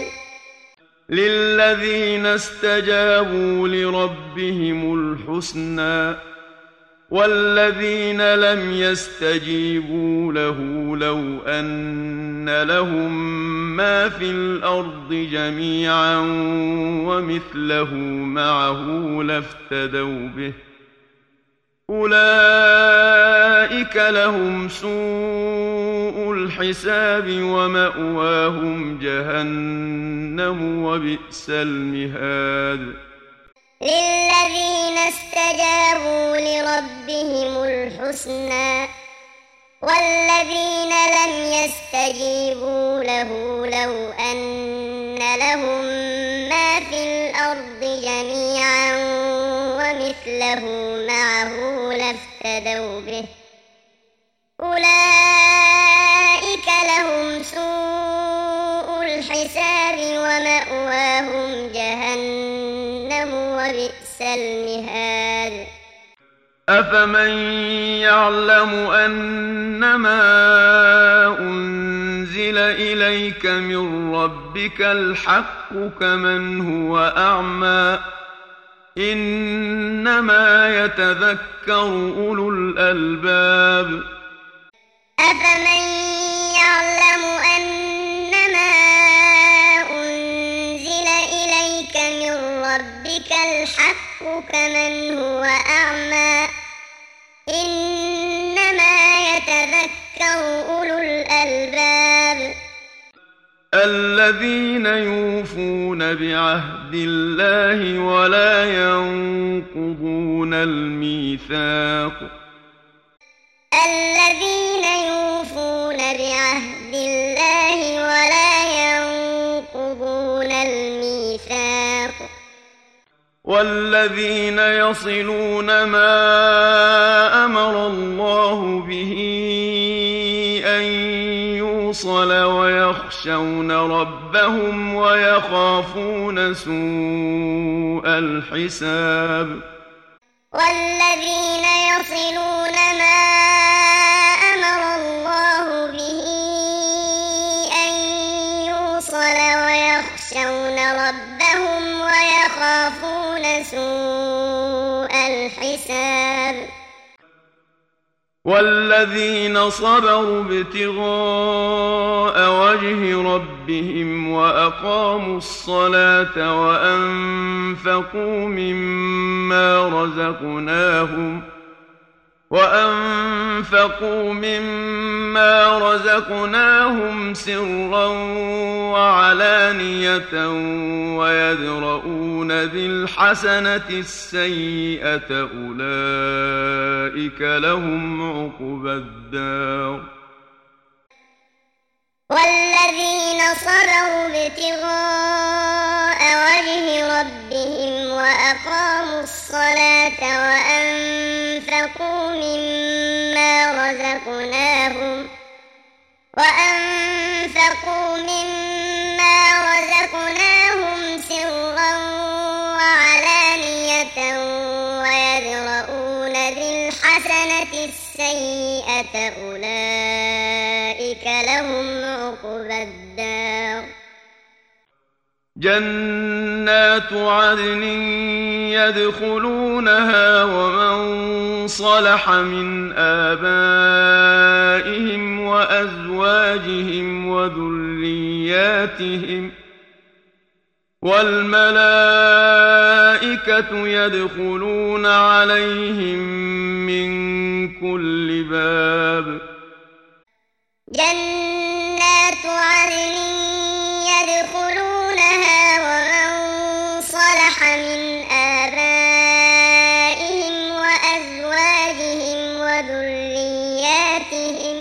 للذين استجابوا لربهم الحسنى والذين لم يستجيبوا له لو أن لهم ما في الأرض جميعا ومثله معه لافتدوا به أولئك لهم سوء الحساب ومأواهم جهنم وبئس المهاد للذين استجابوا لربهم الحسنى والذين لم يستجيبوا له لو أن لهم مثله معه لافتدوا به أولئك لهم سوء الحساب ومأواهم جهنم وبئس المهاد أفمن يعلم أنما أنزل إليك من ربك الحق كمن هو أعمى إنما يتذكر أولو الألباب أفمن يعلم أنما أنزل إليك من ربك الحق كمن هو أعمى إنما يتذكر أولو الألباب الذين يوفون بعهد الله ولا ينقضون الميثاق الذين يوفون بعهد الله ولا ينقضون الميثاق والذين يصلون ما أمر الله به أن يوصل ويخشون ربهم ويخافون سوء الحساب والذين يصلون ما أمر الله به أن يوصل ويخشون ربهم ويخافون سوء الحساب والذين صبروا ابتغاء وجه ربهم وأقاموا الصلاة وأنفقوا مما رزقناهم سرا وعلانية ويدرؤون بالحسنة السيئة أولئك لهم عقبى الدار والذين صبروا ابتغاء وجه ربهم وأقاموا الصلاة وأنفقوا مما رزقناهم سرا وعلانية ويدرؤون بالحسنة السيئة أولئك لهم عقبى الدار جنات عدن يدخلونها ومن صلح من آبائهم وأزواجهم وذرياتهم والملائكة يدخلون عليهم من كل باب جنات عدن يدخلونها ومن صلح من آبائهم وأزواجهم وذرياتهم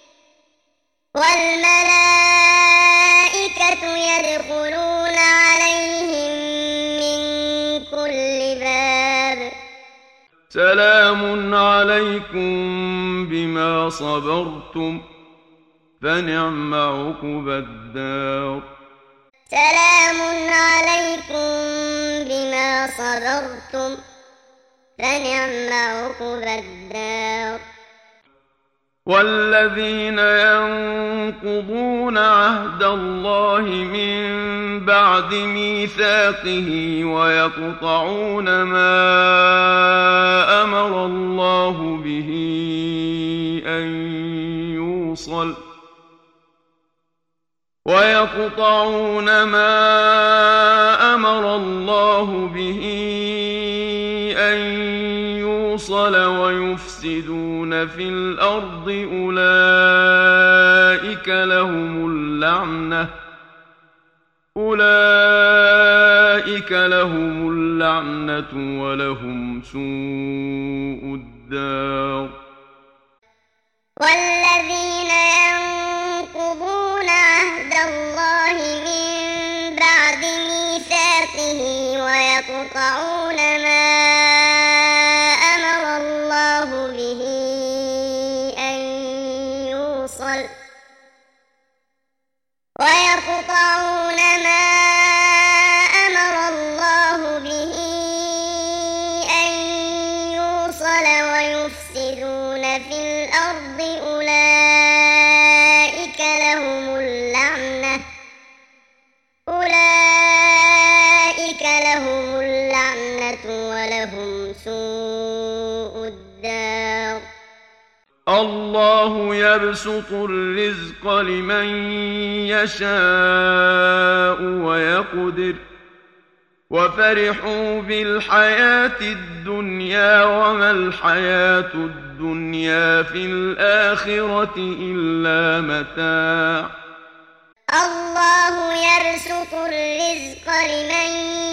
والملائكة يدخلون عليهم من كل باب سلام عليكم بما صبرتم فنعم عقبى الدار سلام عليكم بما صبرتم فنعم عقبى الدار والذين ينقضون عهد الله من بعد ميثاقه ويقطعون ما أمر الله به أن يوصل ويفسدون في الأرض أولئك لهم اللعنة ولهم سوء الدار والذين ينقضون عهد الله من بعد ميثاقه ويقطعون ما ويقطعون ما أمر الله به أن يوصل ويفسدون في الأرض أولئك لهم اللعنة ولهم سوء الدار. الله يبسط الرزق لمن يشاء ويقدر وفرحوا بالحياة الدنيا وما الحياة الدنيا في الآخرة إلا متاع. الله يبسط الرزق لمن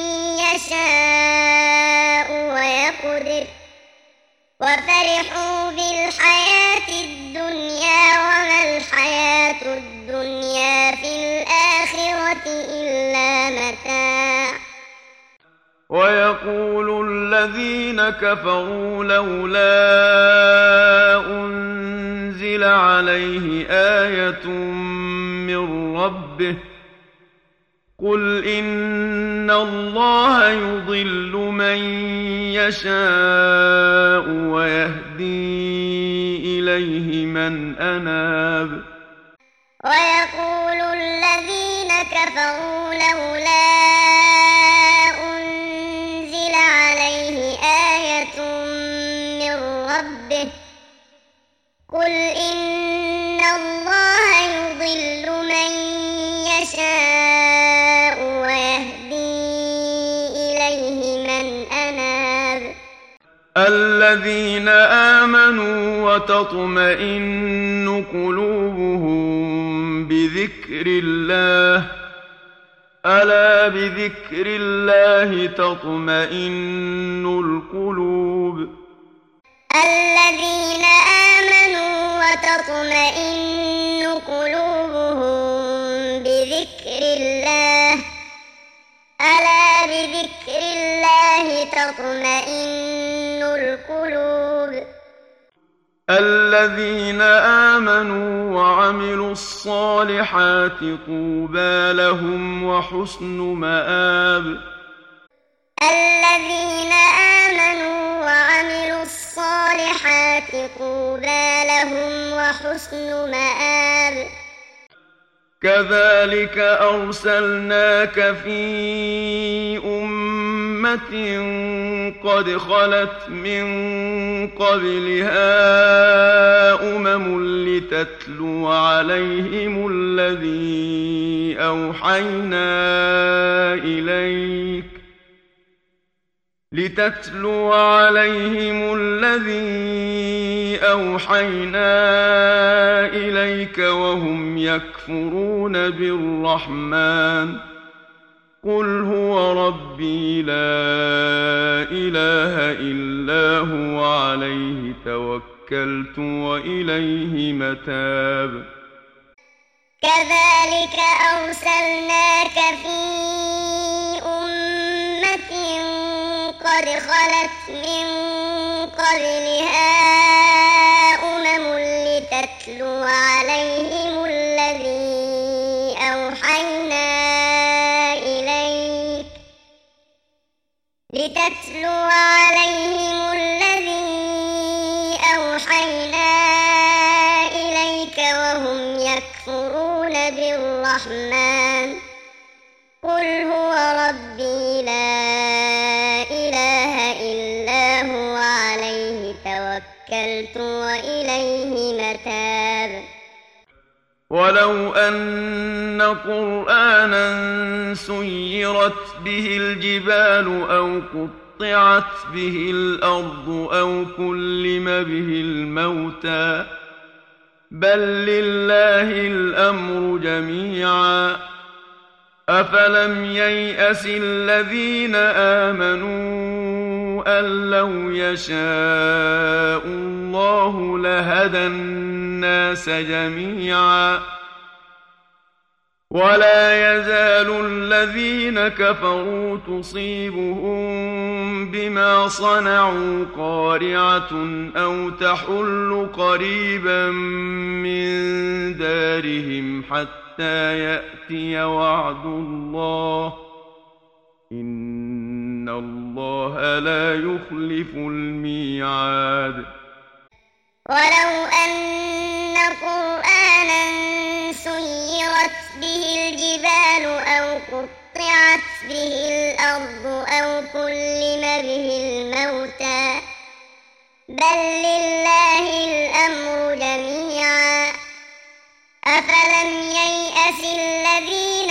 يشاء ويقدر وفرحوا بالحياة الدنيا وما الحياة الدنيا في الآخرة إلا متاع. ويقول الذين كفروا لولا أنزل عليه آية من ربه قل إن الله يضل من يشاء ويهدي إليه من أناب. ويقول الذين كفروا لولا أنزل عليه آية من ربه قل إن الله يضل من يشاء ويهدي إليه من أناب. الذين آمنوا وتطمئن قلوبهم بذكر الله ألا بذكر الله تطمئن القلوب. الذين آمنوا وتطمئن قلوبهم بذكر الله ألا بذكر الله تطمئن القلوب. الذين آمنوا وعملوا الصالحات طوبى لهم وحسن مآب. الذين آمنوا وعملوا الصالحات طوبى لهم وحسن مآب. كذلك أرسلناك في أمة قد خلت من قبلها أمم لتتلو عليهم الذي أوحينا إليك وهم يكفرون بالرحمن قل هو ربي لا إله إلا هو عليه توكلت وإليه متاب. كذلك أرسلناك في أمة قد خلت من قبلها أمم لتتلو عليهم الذي أوحينا إليك وهم يكفرون بالرحمن قل هو ربي لا إله إلا هو عليه توكلت وإليه متاب. ولو أن قرآنا سيرت به الجبال أو قطعت به الأرض أو كلم به الموتى بل لله الأمر جميعا أفلم ييأس الذين آمنوا أن لو يشاء الله لهدى الناس جميعا ولا يزال الذين كفروا تصيبهم بما صنعوا قارعة أو تحل قريبا من دارهم حتى يأتي وعد الله إن الله لا يخلف الميعاد. ولو أن قرآنا سيرت به الجبال أو قطعت به الأرض أو كلم به الموتى بل لله الأمر جميعا أفلم ييأس الذين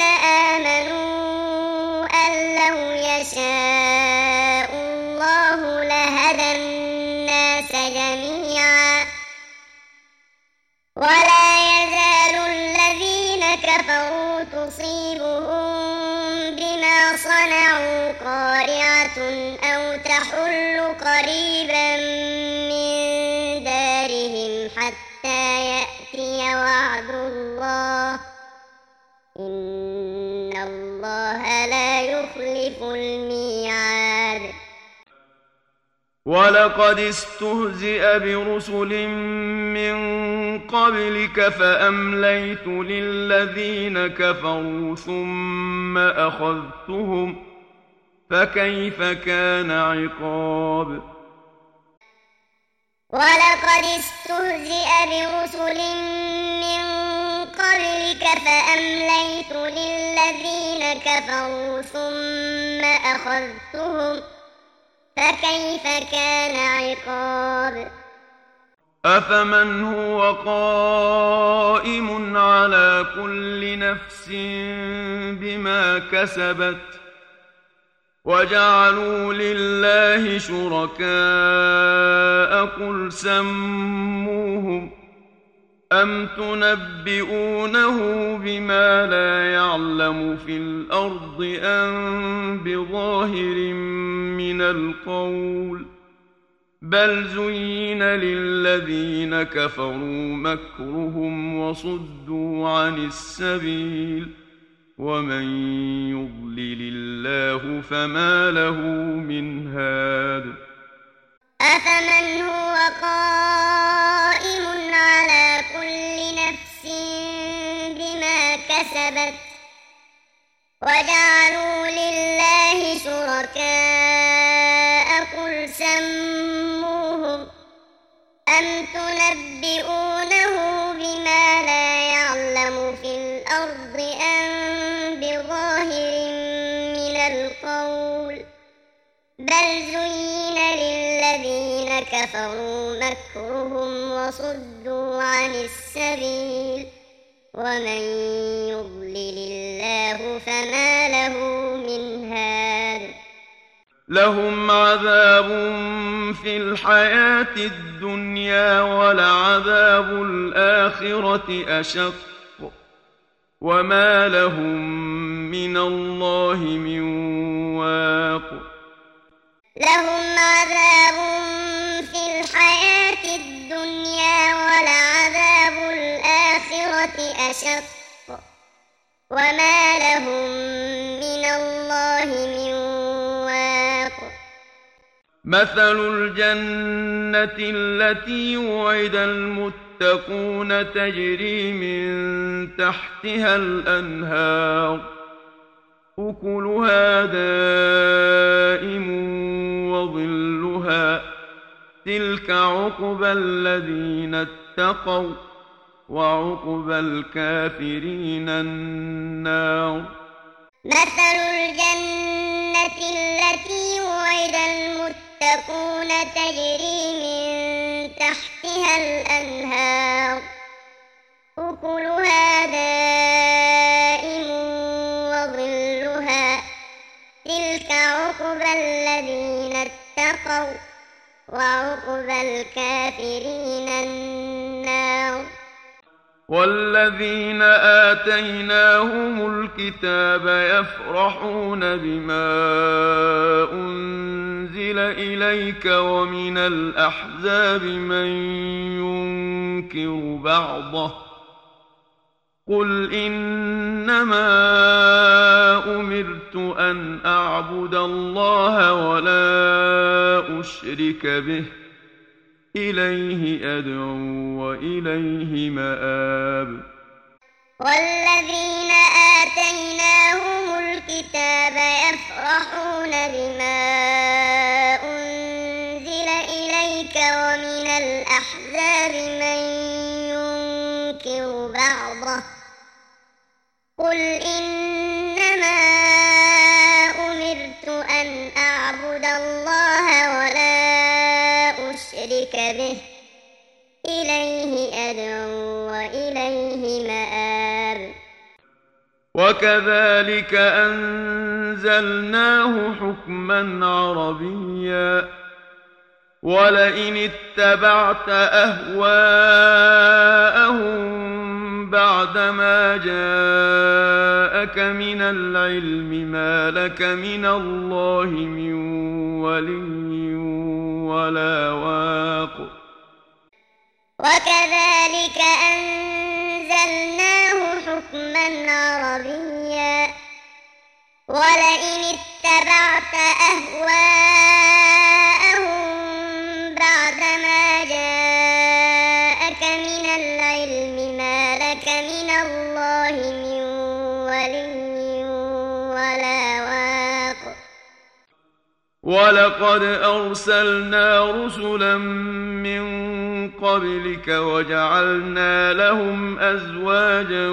آمنوا أن لو يشاء الله لهدى الناس جميعا ولا يزال الذين كفروا تصيبهم بما صنعوا قارعة أو تحل قريبا من دارهم حتى يأتي وعد الله إن الله لا يخلف الميعاد. ولقد استهزئ برسل من قبلك فأمليت للذين كفروا ثم أخذتهم فكيف كان عقاب. ولقد استهزئ برسل من قبلك فأمليت للذين كفروا ثم أخذتهم فكيف كان عقاب. أفمن هو قائم على كل نفس بما كسبت وجعلوا لله شركاء قل سموهم أم تنبئونه بما لا يعلم في الأرض أم بظاهر من القول بل زين للذين كفروا مكرهم وصدوا عن السبيل ومن يضلل الله فما له من هاد. أفمن هو قائم على كل نفس بما كسبت وجعلوا لله شركاء قل سموهم أم تنبئونه بما لا يعلم في الأرض أم بظاهر من القول بل زين للذين كفروا مكرهم وصدوا عن السبيل ومن يضلل الله فما له من هاد. لهم عذاب في الحياة الدنيا ولعذاب الآخرة أشق وما لهم من الله من واق. لهم عذاب في الحياة الدنيا ولعذاب الآخرة أشق وما لهم من الله من واق. مثل الجنة التي وعد المتقون تجري من تحتها الأنهار أكلها دائم وظلها تلك عقبى الذين اتقوا وعقبى الكافرين النار. مثل الجنة التي وعد المتقون تجري من تحتها الأنهار أكلها دائم وظلها تلك عقبى الذين اتقوا وعقبى الكافرين النار. والذين آتيناهم الكتاب يفرحون بما أنزل إليك ومن الأحزاب من ينكر بعضه قل إنما أمرت أن أعبد الله ولا أشرك به إليه أدعو وإليه مآب والذين آتيناهم الكتاب يفرحون بما أنزل إليك ومن الأحزاب من ينكر بعضه قل إنما أمرت أن أعبد الله ولا أشرك به إليه أدعو وإليه مآب وكذلك أنزلناه حكما عربيا ولئن اتبعت أهواءهم بعدما جاءك من العلم ما لك من الله من ولي ولا واق وكذلك أنزلناه حكما عربيا ولئن اتبعت أهواءهم بعدما جاءك من العلم ما لك من الله من ولي ولا واق ولقد أرسلنا رسلا من قبلك وجعلنا لهم أزواجا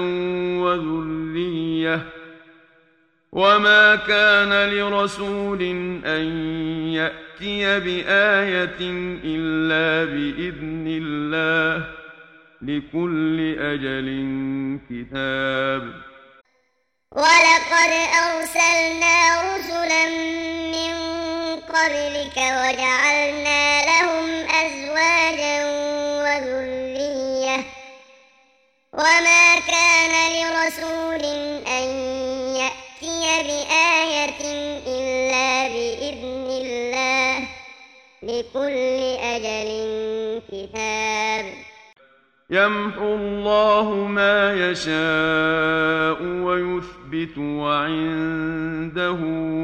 وذرية وما كان لرسول أن يأتي بآية إلا بإذن الله لكل أجل كتاب ولقد أرسلنا رسلا من قبلك وجعلنا لهم أزواجا وذرية وما كان لرسول أن يأتي بآية إلا بإذن الله لكل أجل كتاب يمحو الله ما يشاء ويثبت وعنده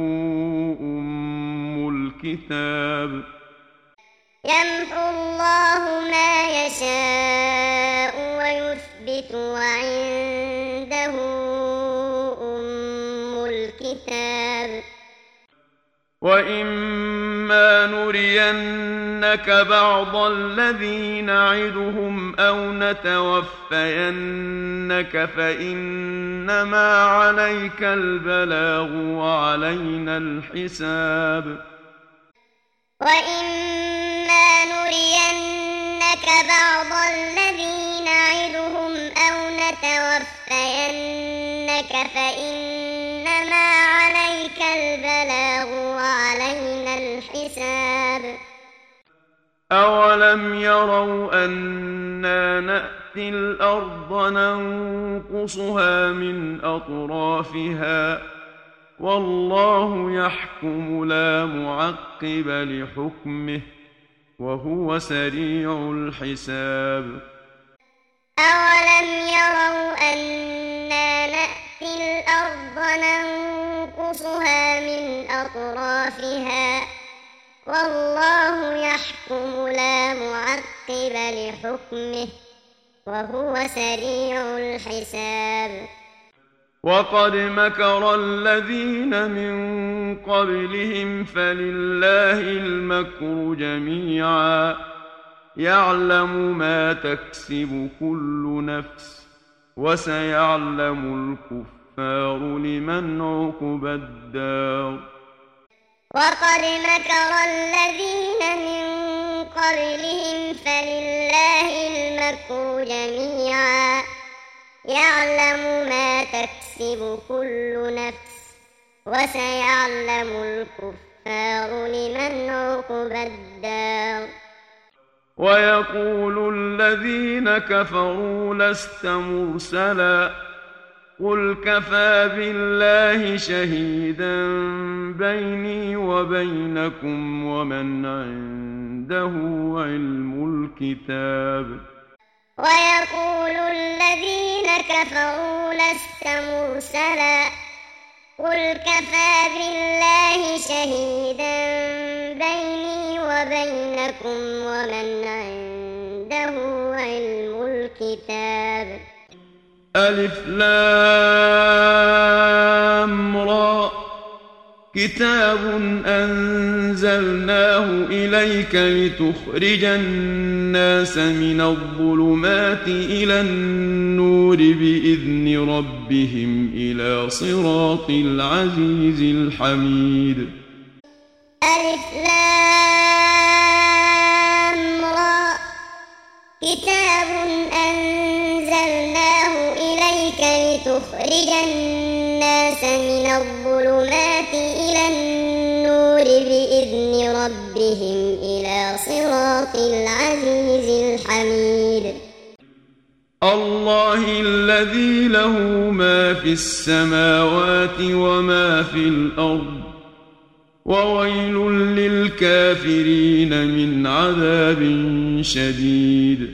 أم الكتاب يمحو الله ما يشاء ويثبت وعنده أم الكتاب وإما نرينك بعض الذي نعدهم أو نتوفينك فإنما عليك البلاغ وعلينا الحساب وإما نرينك بعض الذي نعدهم أو نتوفينك فإنما عليك البلاغ وعلينا الحساب أولم يروا أنا نأتي الأرض ننقصها من أطرافها والله يحكم لا معقب لحكمه وهو سريع الحساب أولم يروا أنا نأتي الأرض ننقصها من أطرافها والله يحكم لا معقب لحكمه وهو سريع الحساب وقد مكر الذين من قبلهم فلله المكر جميعا يعلم ما تكسب كل نفس وسيعلم الكفار لمن عقبى الدار وقد مكر الذين من قبلهم فلله المكر جميعا يعلم ما تكسب كل نفس وسيعلم الكفار لمن عقبى الدار ويقول الذين كفروا لست مرسلا قل كفى بالله شهيدا بيني وبينكم ومن عنده علم الكتاب ويقول الذين كفروا لست مرسلا قل كفى بالله شهيدا بيني وبينكم ومن عنده علم الكتاب. ألف لام را كتاب أنزلناه إليك لتخرج الناس من الظلمات إلى النور بإذن ربهم إلى صراط العزيز الحميد. ألف لام را كتاب أنزلناه إليك لتخرج الناس من الظلمات إلى النور بإذن ربهم إلى صراط العزيز الحميد. الله الذي له ما في السماوات وما في الأرض وويل للكافرين من عذاب شديد.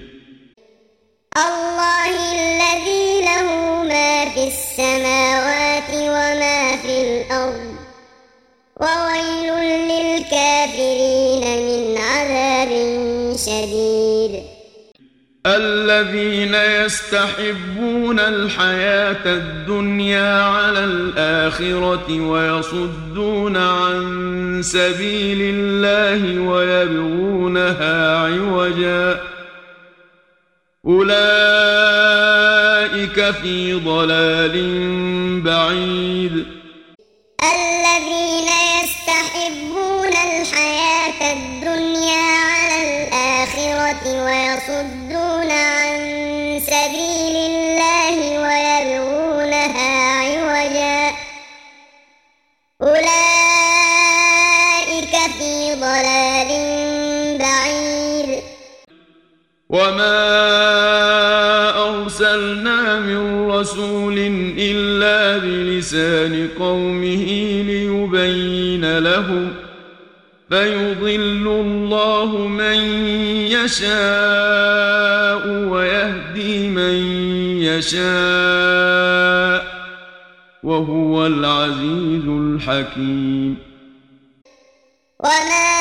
الله الذي له ما في السماوات وما في الأرض وويل للكافرين من عذاب شديد. الذين يستحبون الحياة الدنيا على الآخرة ويصدون عن سبيل الله ويبغونها عوجا أولئك في ضلال بعيد. الذين يستحبون الحياة الدنيا على الآخرة ويصدون عن سبيل الله ويبغونها عوجا أولئك في ضلال بعيد. وما أرسلنا من رسول إلا بلسان قومه ليبين لهم فيضل الله من يشاء ويهدي من يشاء وهو العزيز الحكيم. وما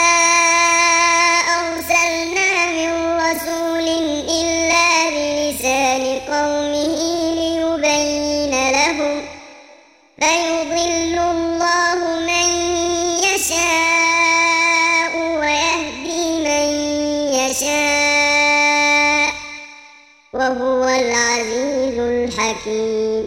أرسلنا من رسول إلا بلسان قومه ليبين لهم فيضل الله من يشاء ويهدي من يشاء وهو العزيز الحكيم.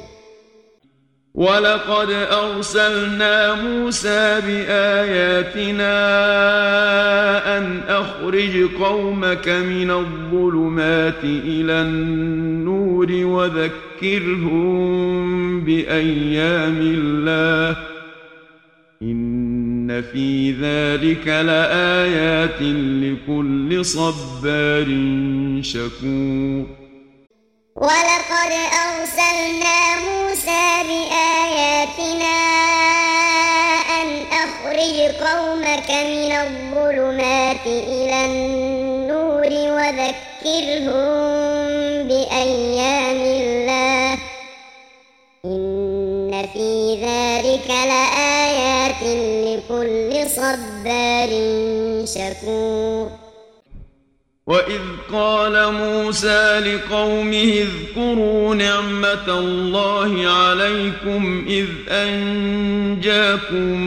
ولقد أرسلنا موسى بآياتنا أن أخرج قومك من الظلمات إلى النور وذكرهم بأيام الله إن في ذلك لآيات لكل صبار شكور. ولقد أرسلنا موسى بآياتنا أن أخرج قومك من الظلمات إلى النور وذكرهم بأيام الله إن في ذلك لآيات لكل صبار شكور. وإذ قال موسى لقومه اذكروا نعمة الله عليكم إذ أنجاكم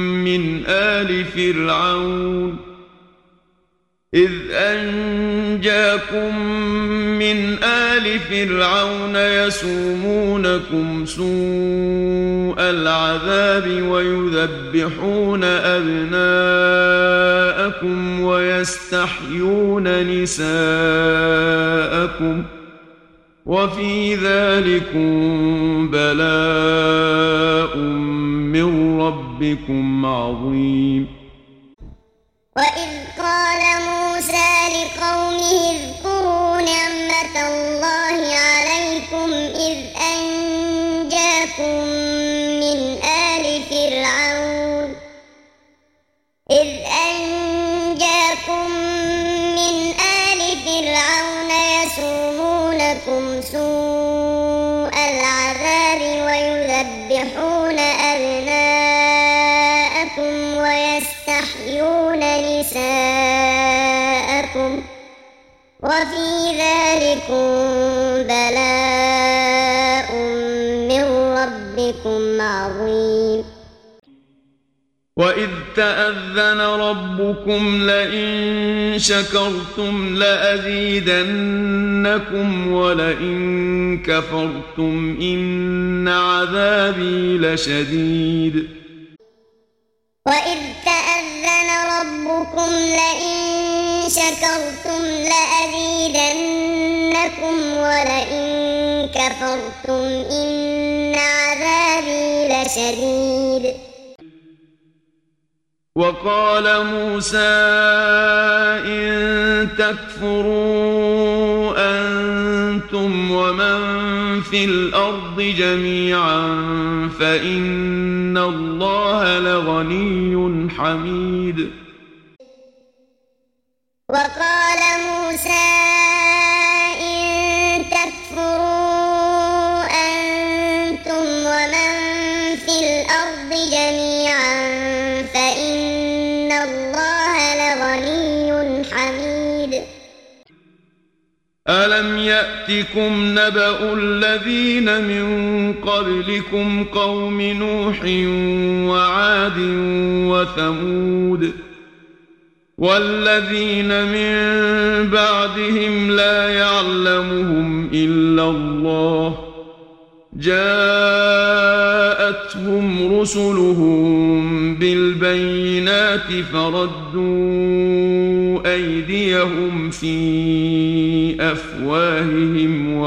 من آل فرعون يسومونكم سوء العذاب ويذبحون أبناءكم ويستحيون نساءكم وفي ذلكم بلاء من ربكم عظيم. وإذ قال موسى لقومه اذكروا نعمة الله عليكم إذ أنجاكم من آل فرعون يسومونكم تذبحون أبناءكم ويستحيون نساءكم وفي ذلكم بلاء من ربكم عظيم وإذ تأذن ربكم لئن شكرتم لأزيدنكم ولئن كفرتم إن عذابي لشديد وإذ تأذن ربكم لئن شكرتم لأزيدنكم ولئن كفرتم إن عذابي لشديد وقال موسى إن تكفروا أنتم ومن في الأرض جميعا فإن الله لغني حميد وقال موسى إن تكفروا أنتم ومن في الأرض جميعا فإن الله لغني حميد ألم يأتكم نبأ الذين من قبلكم قوم نوح وعاد وثمود والذين من بعدهم لا يعلمهم إلا الله جاءتهم رسلهم بالبينات فردوا أيديهم في أفواههم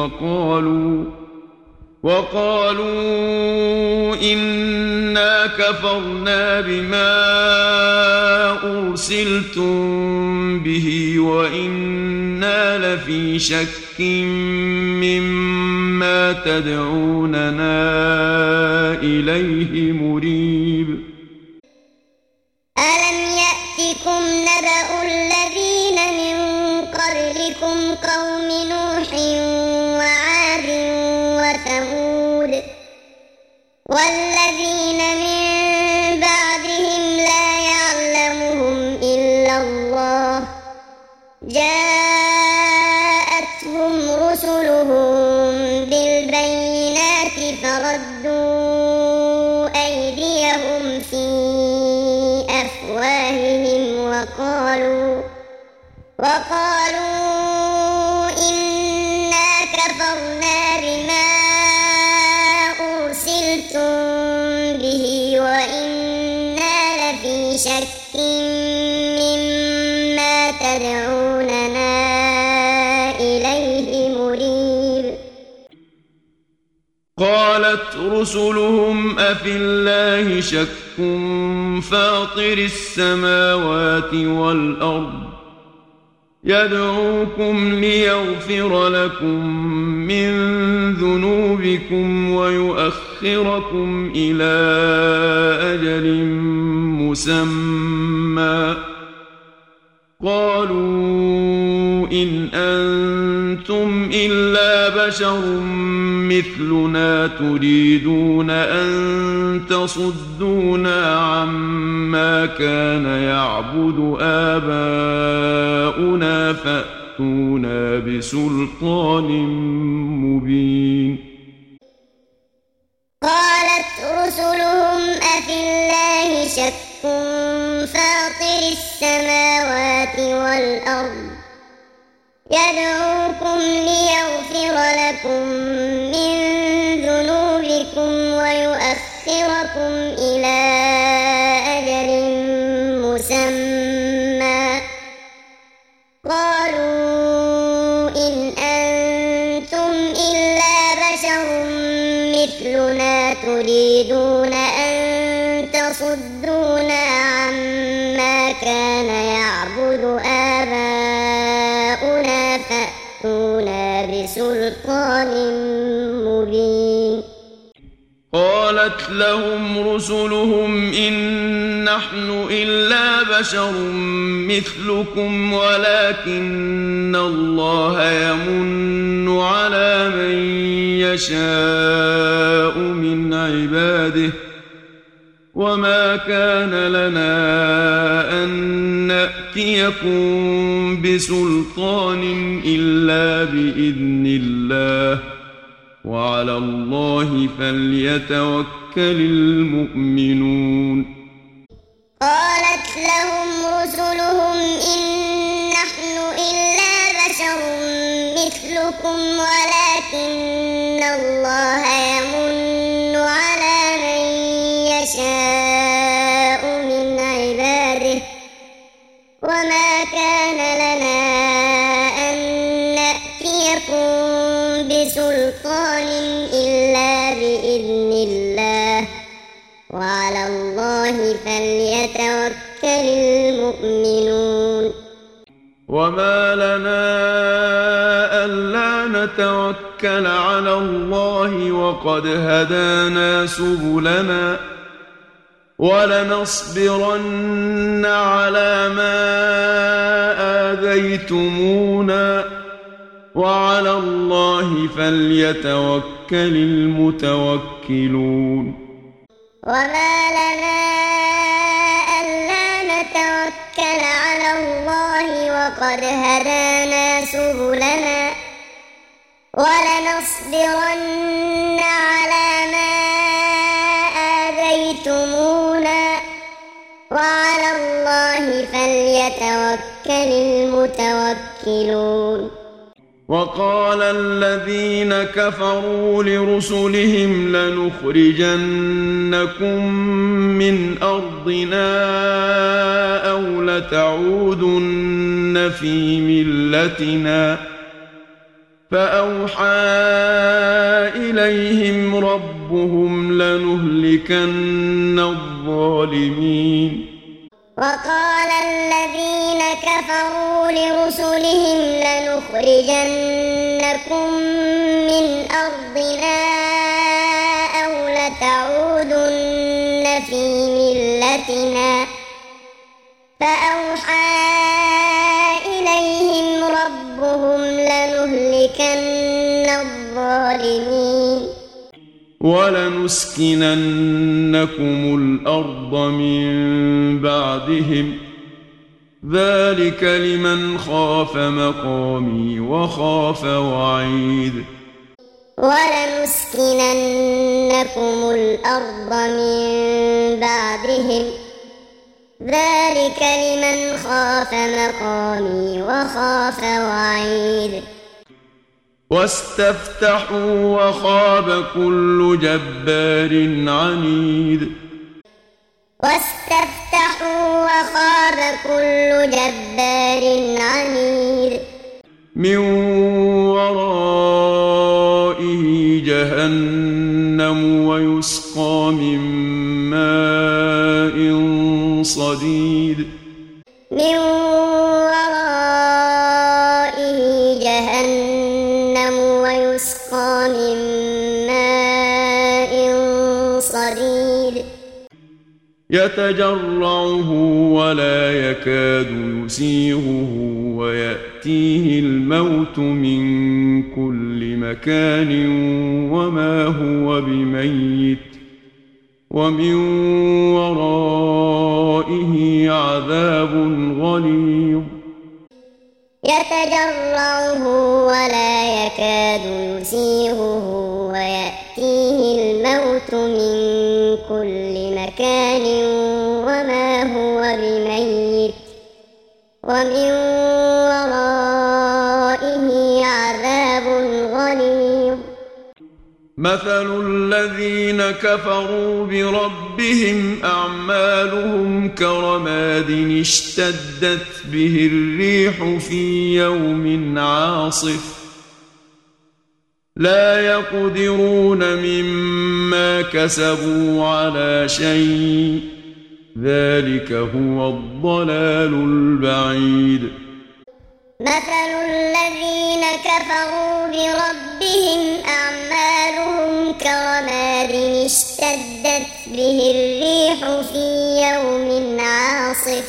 وقالوا إنا كفرنا بما أرسلتم به وإنا لفي شك مما تدعوننا إليه مريب ألم يأتكم نبأ الذين من قبلكم قوم نوح وعاد وثمود والذين من بعدهم لا يعلمهم إلا الله جاءتهم رسلهم بالبينات فردوا أيديهم في أفواههم وقالوا إنا كفرنا بما أرسلتم به وإنا لفي شك مما تدعوننا إليه مريب قالت رسلهم أفي الله شك فاطر السماوات والأرض يدعوكم ليغفر لكم من ذنوبكم ويؤخركم إلى أجل مسمى قالوا إن أنتم إلا بشر مثلنا تريدون أن تصدونا عما كان يعبد آباؤنا فأتونا بسلطان مبين قالت رسلهم أفي الله شك فاطر السماوات والأرض يدعوكم ليغفر لكم من ذنوبكم ويؤخركم إلى أجل مسمى قالوا إن أنتم إلا بشر مثلنا تريدون أن تصدونا عما كان يعبد آباؤنا فأتونا بسلطان مبين قالت لهم رسلهم إن نحن إلا بشر مثلكم ولكن الله يمن على من يشاء من عباده وما كان لنا أن نأتيكم بسلطان إلا بإذن الله وعلى الله فليتوكل المؤمنون قالت لهم رسلهم إن نحن إلا بشر مثلكم ولكن الله يمن على من يشاء من عباده وما كان لنا أن نأتيكم بسلطان إلا بإذن الله وعلى الله فليتوكل المؤمنون وما لنا ألا نتوكل على الله وقد هدانا سبلنا ولنصبرن على ما آذيتمونا وعلى الله فليتوكل المتوكلون وما لنا ألا نتوكل على الله وقد هدانا سبلنا ولنصبرن على ما آذيتمونا وعلى الله فليتوكل المتوكلون وقال الذين كفروا لرسلهم لنخرجنكم من أرضنا أو لتعودن في ملتنا فأوحى إليهم ربهم لنهلكن الظالمين وقال الذين كفروا لرسلهم لنخرجنكم من أرضنا أو لتعودن في ملتنا فأوحى إليهم ربهم لنهلكن الظالمين ولنسكننكم الأرض من بعدهم ذلك لمن خاف مقامي وخاف وعيد ولنسكننكم الأرض من بعدهم ذلك لمن خاف مقامي وخاف وعيد واستفتحوا وخاب كل جبار عنيد واستفتحوا وخاب كل جبار عنيد من ورائه جهنم ويسقى من ماء صديد من ورائه جهنم ويسقى من ماء صديد يتجرعه ولا يكاد يسيغه ويأتيه الموت من كل مكان وما هو بميت ومن ورائه عذاب غليظ يتجرعه ولا يكاد يسيغه ويأتيه الموت من كل مكان وما هو بميت ومن ورائه عذاب غليظ مثل الذين كفروا بربهم أعمالهم كرماد اشتدت به الريح في يوم عاصف لا يقدرون مما كسبوا على شيء ذلك هو الضلال البعيد مثل الذين كفروا بربهم أعمالهم كرماد اشتدت به الريح في يوم عاصف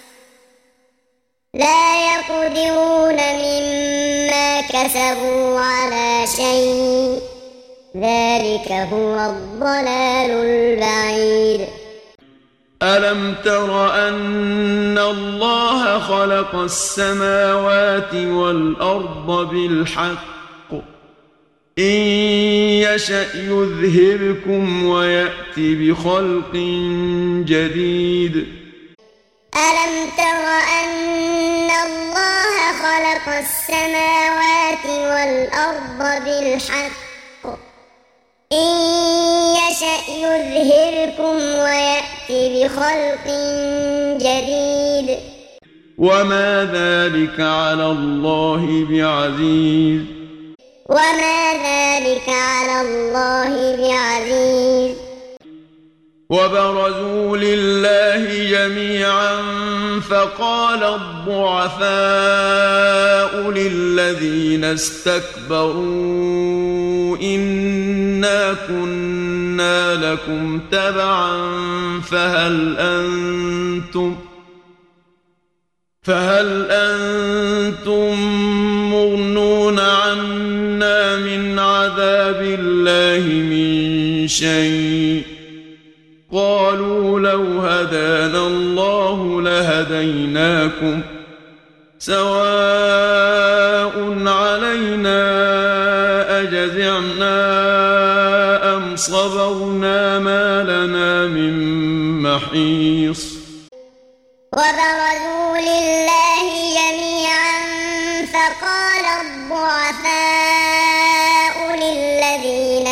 لا يقدرون مما كسبوا على شيء ذلك هو الضلال البعيد. ألم تر أن الله خلق السماوات والأرض بالحق إن يشأ يذهبكم ويأت بخلق جديد. ألم تر أن الله خلق السماوات والأرض بالحق إن يشأ يذهبكم ويأت بخلق جديد. وما ذلك على الله بعزيز. وما ذلك على الله بعزيز. وبرزوا لله جميعا فقال الضعفاء للذين استكبروا إنا كنا لكم تبعا فهل أنتم مغنون عنا من عذاب الله من شيء قالوا لو هدانا الله لهديناكم سواء علينا أجزعنا أم صبرنا ما لنا من محيص. وبرزوا لله جميعا فقال الضعفاء للذين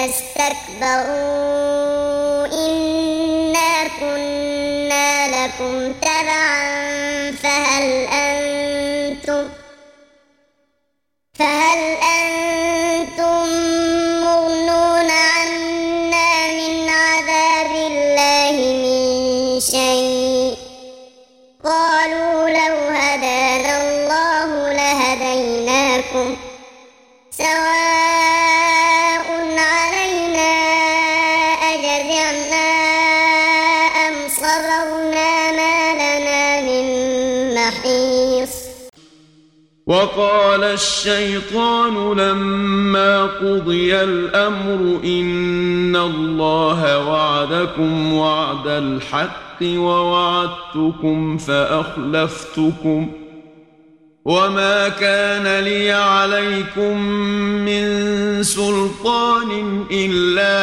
استكبروا إنا كنا لكم تبعا فهل أنتم مغنون عنا من عذاب الله من شيء قالوا لو هدانا الله لهديناكم سواء علينا أجزعنا أم صبرنا ما لنا من محيص. وقال الشيطان لما قضي الأمر إن الله وعدكم وعد الحق ووعدتكم فأخلفتكم وما كان لي عليكم من سلطان إلا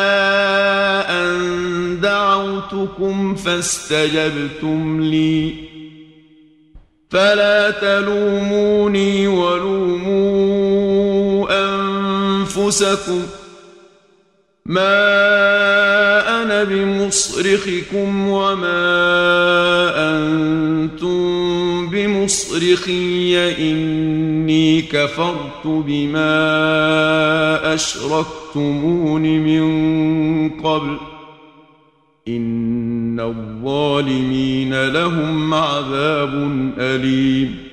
أن دعوتكم فاستجبتم لي فلا تلوموني ولوموا أنفسكم ما أنا بمصرخكم وما أنتم بمصرخي إني كفرت بما أشركتمون من قبل إن الظالمين لهم عذاب أليم.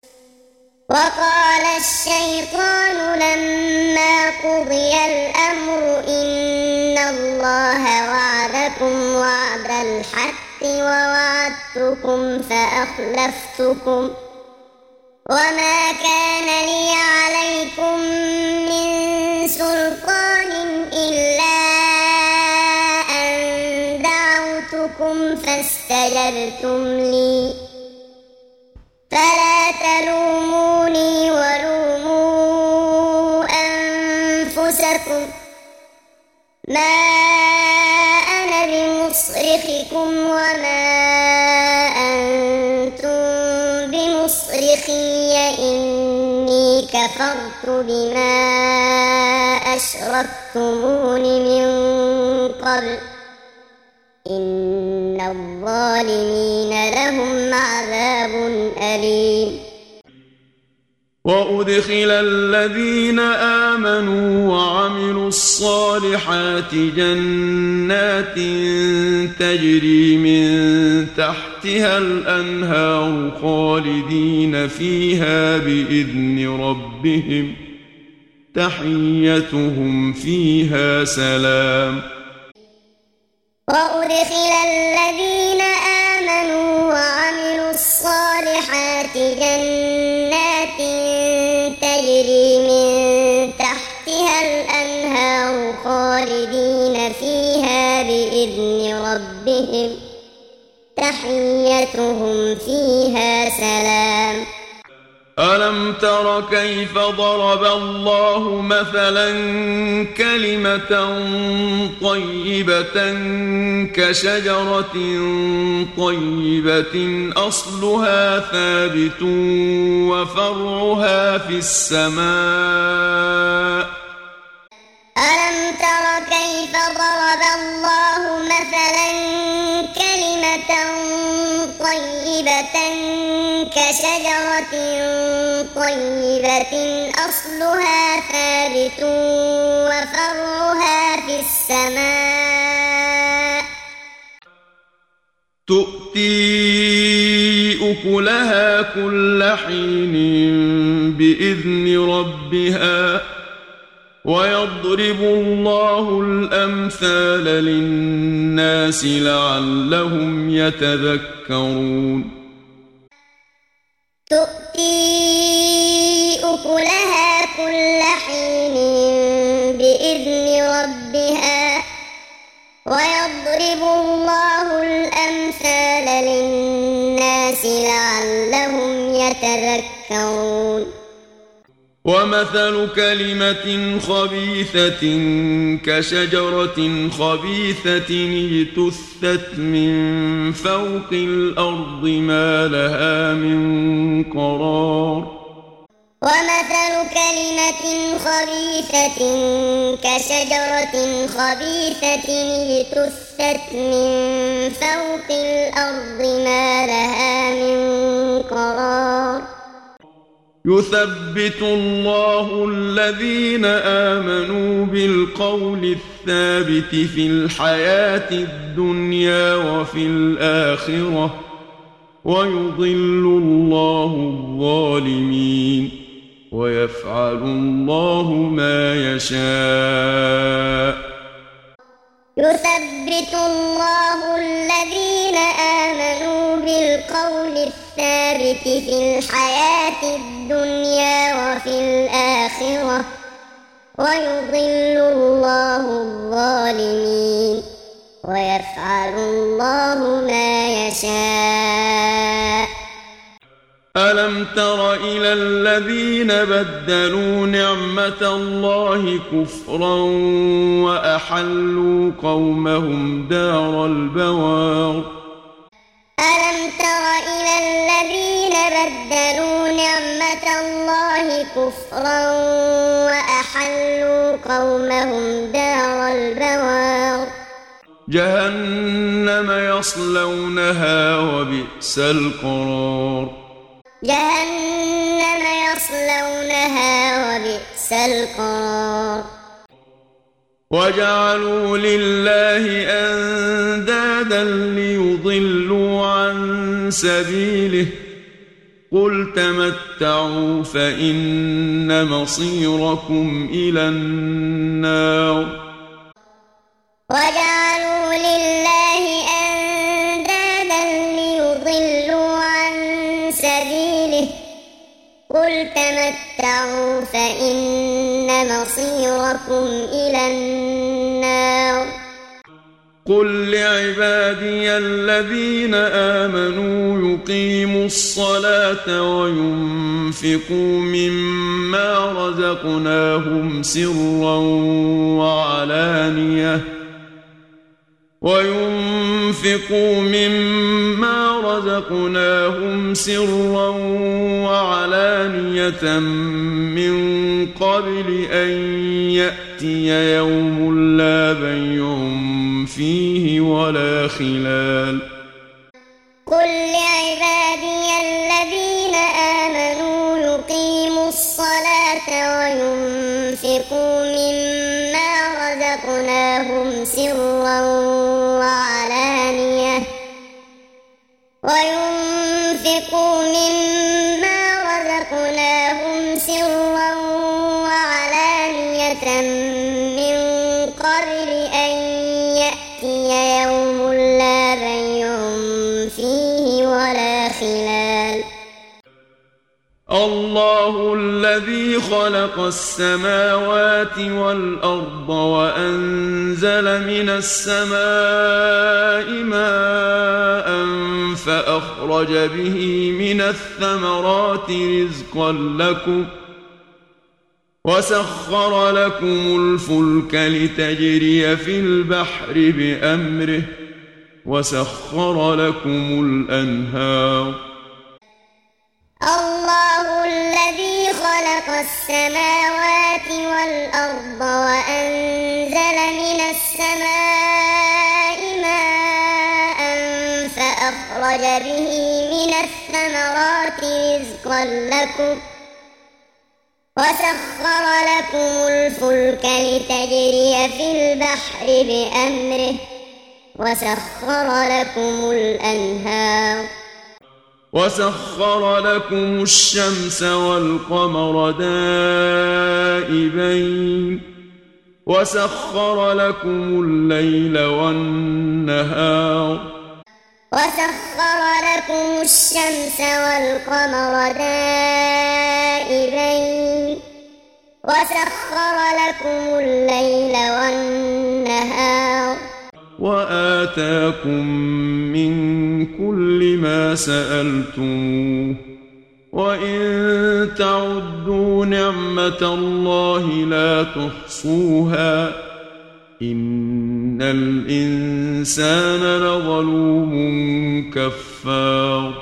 وقال الشيطان لما قضي الأمر إن الله وعدكم وعد الحق ووعدتكم فأخلفتكم وما كان لي عليكم من سلطان إلا أن دعوتكم فاستجبتم لي فلا تلوموني ولوموا أنفسكم ما أنا بمصرخكم وما أنتم بمصرخي إني كفرت بما أشركتمون من قبل إن الظالمين لهم عذاب أليم. وأدخل الذين آمنوا وعملوا الصالحات جنات تجري من تحتها الأنهار خالدين فيها بإذن ربهم تحيتهم فيها سلام. وأدخل الذين آمنوا وعملوا الصالحات جنات تجري من تحتها الأنهار بإذن ربهم تحيتهم فيها سلام. ألم تر كيف ضرب الله مثلا كلمة طيبة كشجرة طيبة أصلها ثابت وفرعها في السماء. ألم تر كيف ضرب الله مثلا كلمة طيبة كشجرة طيبة أصلها ثابت وفرعها في السماء تؤتي أكلها كل حين بإذن ربها ويضرب الله الأمثال للناس لعلهم يتذكرون. تؤتي أكلها كل حين بإذن ربها ويضرب الله الأمثال للناس لعلهم يتذكرون. ومثل كلمة خبيثة كشجرة خبيثة اجتثت من فوق الأرض ما لها من قرار. ومثل كلمة خبيثة كشجرة خبيثة اجتثت من فوق الأرض ما لها من قرار. يثبت الله الذين آمنوا بالقول الثابت في الحياة الدنيا وفي الآخرة ويضل الله الظالمين ويفعل الله ما يشاء. يثبت الله الذين آمنوا بالقول الثابت في الحياة الدنيا وفي الآخرة ويضل الله الظالمين ويفعل الله ما يشاء. ألم تر إلى الذين بدلوا نعمة الله كفرا وأحلوا قومهم دار البوار. ألم تر إلى الذين بدلوا نعمة الله كفرا وأحلوا قومهم دار البوار. جهنم يصلونها وبئس القرار. جهنم يصلونها وبئس القرار. وجعلوا لله أندادا ليضلوا عن سبيله قل تمتعوا فإن مصيركم إلى النار. وجعلوا لله أندادا ليضلوا عن سبيله قل تمتعوا فإن مصيركم إلى النار. قل لعبادي الذين آمنوا يقيموا الصلاة وينفقوا مما رزقناهم سرا وعلانية من قبل أن يأتي يوم لا بيع فيه ولا خلال. قل لعبادي الذين آمنوا يقيموا الصلاة وينفقوا مما رزقناهم سرا وعلانية من قبل أن يأتي يوم لا بيع فيه ولا خلال. الله الذي خلق السماوات والأرض وأنزل من السماء ماء فأخرج به من الثمرات رزقا لكم وسخر لكم الفلك لتجري في البحر بأمره وسخر لكم الأنهار الله الذي خلق السماوات والأرض وأنزل من السماء ماء فأخرج به من الثمرات رزقا لكم وسخر لكم الفلك لتجري في البحر بأمره وسخر لكم الأنهار وسخر لكم الشمس والقمر دائبين وسخر لكم الليل والنهار وسخر لكم الشمس والقمر دائبين وسخر لكم الليل والنهار وآتاكم من كل ما سألتموه وإن تعدوا نعمة الله لا تحصوها إن الإنسان لظلوم كفار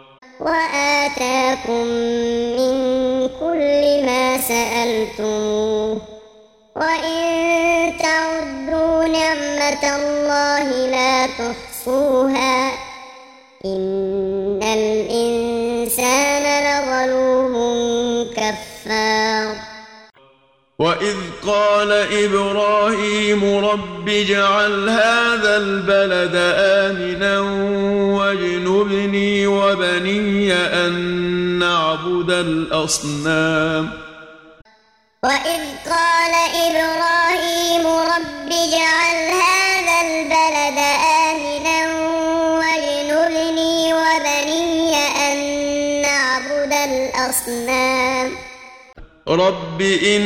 وآتاكم من كل ما سألتموه وإن تعدوا نعمة الله لا تحصوها إن الإنسان لظلوم كفار وإذ قال إبراهيم رب اجعل هذا البلد آمنا واجنبني وبني أن نعبد الأصنام وإذ قال إبراهيم رب اجعل هذا البلد آمنا واجنبني وبني أن نعبد الأصنام رب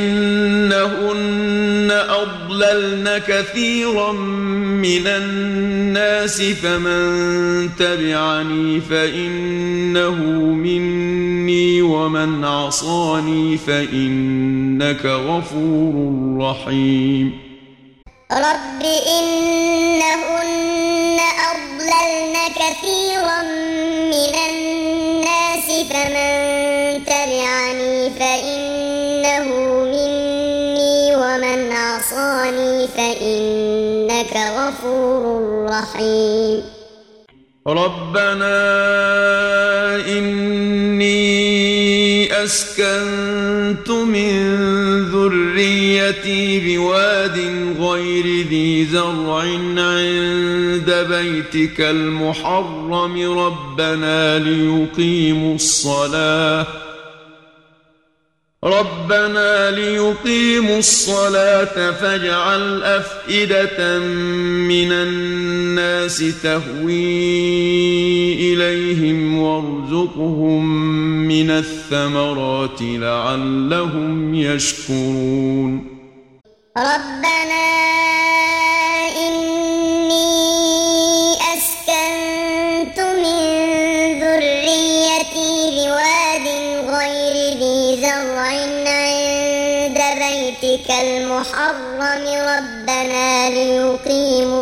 إنهن أضللن كثيرا من الناس فمن تبعني فإنه مني ومن عصاني فإنك غفور رحيم رب إنهن أضللن كثيرا من الناس فمن تبعني فإنه مني ومن عصاني فإنك غفور رحيم ربنا إني أسكنت من ذريتي بواد غير ذي زرع عند بيتك المحرم ربنا ليقيموا الصلاة فاجعل أفئدة من الناس تهوي إليهم وارزقهم من الثمرات لعلهم يشكرون ربنا إني أسكنت من ذريتي بواد غير ذي زرع عند بيتك المحرم ربنا ليقيموا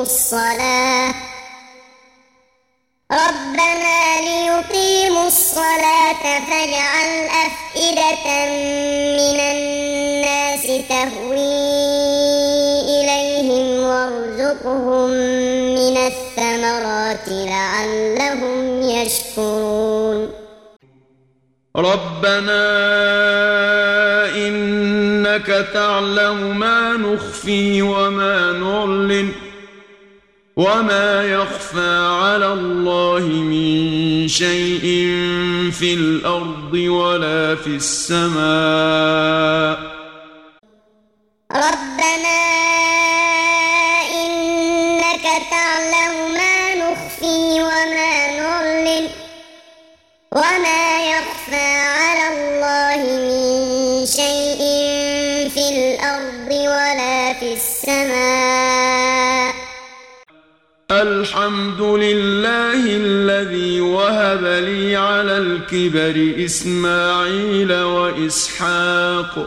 الصلاة فاجعل أفئدة من الناس تهوي إليهم وارزقهم من الثمرات لعلهم يشكرون ربنا إنك تعلم ما نخفي وما نعلن وما يخفى على الله من شيء في الأرض ولا في السماء ربنا إنك تعلم ما نخفي وما نعلن وما يخفى على الله الحمد لله الذي وهب لي على الكبر إسماعيل وإسحاق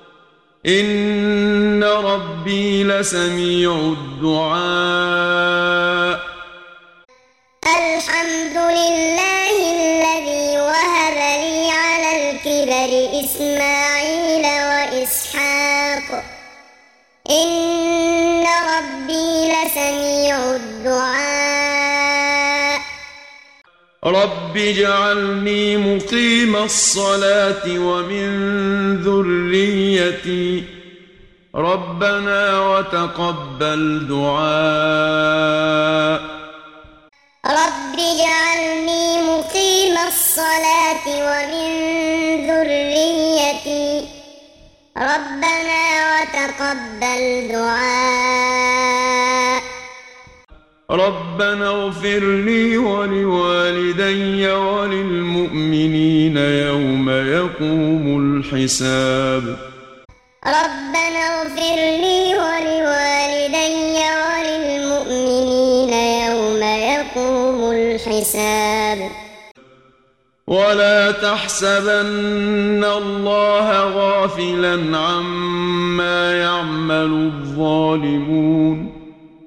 إن ربي لسميع الدعاء. الحمد لله الذي وهب لي على الكبر إسماعيل وإسحاق إن ربي لسميع الدعاء. رب اجعلني مقيم الصلاة ومن ذريتي ربنا وتقبل دعاء. رب اجعلني مقيم الصلاة ومن ذريتي ربنا وتقبل دعاء. ربنا اغفر لي ولوالدي وللمؤمنين يوم يقوم الحساب. ربنا اغفر لي ولوالدي وللمؤمنين يوم يقوم الحساب. ولا تحسبن الله غافلا عما يعمل الظالمون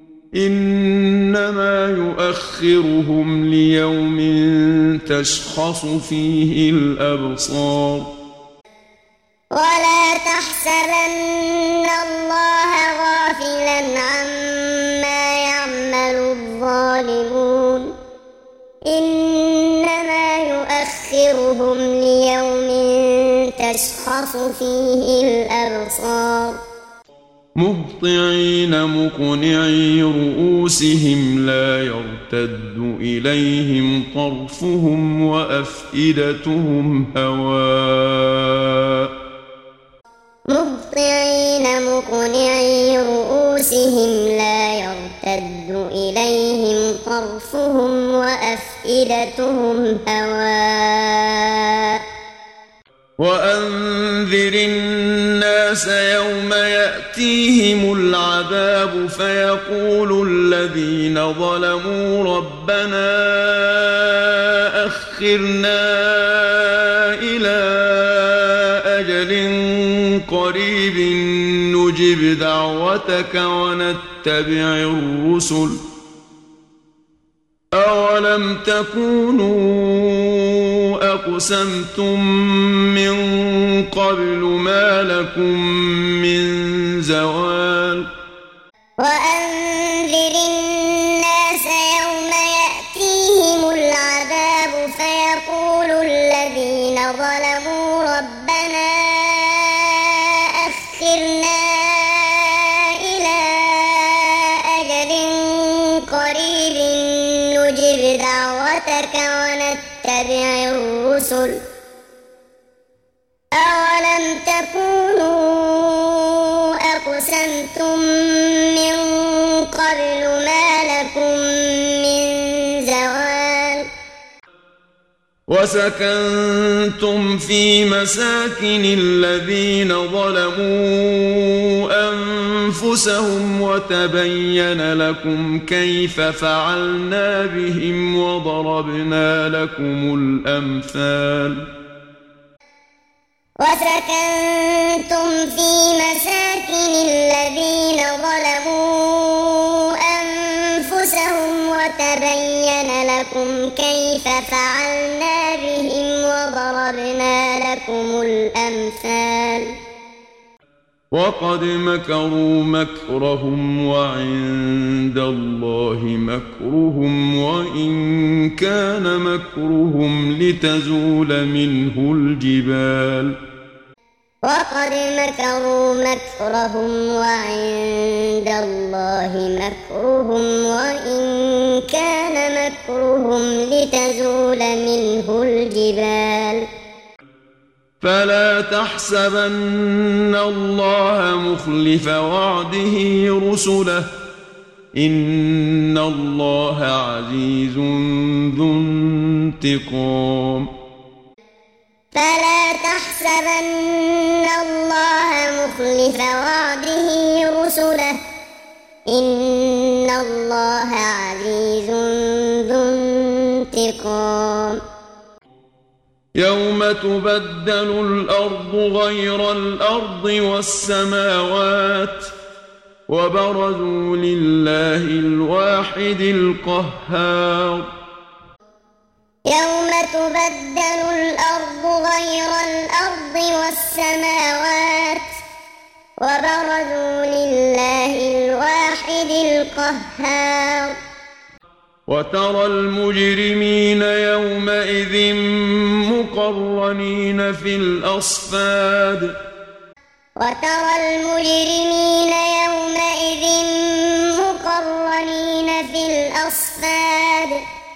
إنما يؤخرهم ليوم تشخص فيه الأبصار. ولا تحسبن الله غافلا عما يعمل الظالمون إنما يؤخرهم ليوم تشخص فيه الأبصار. مهطعين مقنعي رؤوسهم لا يرتد إليهم طرفهم وأفئدتهم هواء. مهطعين مقنعي رؤوسهم لا يرتد إليهم طرفهم وأفئدتهم هواء. وأنذر الناس يوم يأتيهم العذاب فيقول الذين ظلموا ربنا أخرنا إلى أجل قريب نجب دعوتك ونتبع الرسل أولم تكونوا أقسمتم من قبل ما لكم من زوال. وأنذر الناس يوم يأتيهم العذاب فيقول الذين ظلموا ربنا أخرنا إلى أجل قريب نجب دعوتك ونتبع الرسل أولم تكونوا أقسمتم من قبل ما لكم من زوال. وسكنتم في مساكن الذين ظلموا أنفسهم وتبين لكم كيف فعلنا بهم وضربنا لكم الأمثال. وسكنتم في مساكن الذين ظلموا أنفسهم وتبين لكم كيف فعلنا بهم وضربنا لكم الأمثال. وقد مكروا مكرهم وعند الله مكرهم وإن كان مكرهم لتزول منه الجبال. وقد مكروا مكرهم وعند الله مكرهم وإن كان مكرهم لتزول منه الجبال. فلا تحسبن الله مخلف وعده رسله إن الله عزيز ذو انتقام. فلا تحسبن الله مخلف وعده رسله إن الله عزيز ذو انتقام يوم تبدل الأرض غير الأرض والسماوات وبرزوا لله الواحد القهار يوم تبدل الأرض غير الأرض والسماوات وبرزوا لله الواحد القهار وترى المجرمين يومئذ مقرنين في الأصفاد وترى المجرمين يومئذ مقرنين في الأصفاد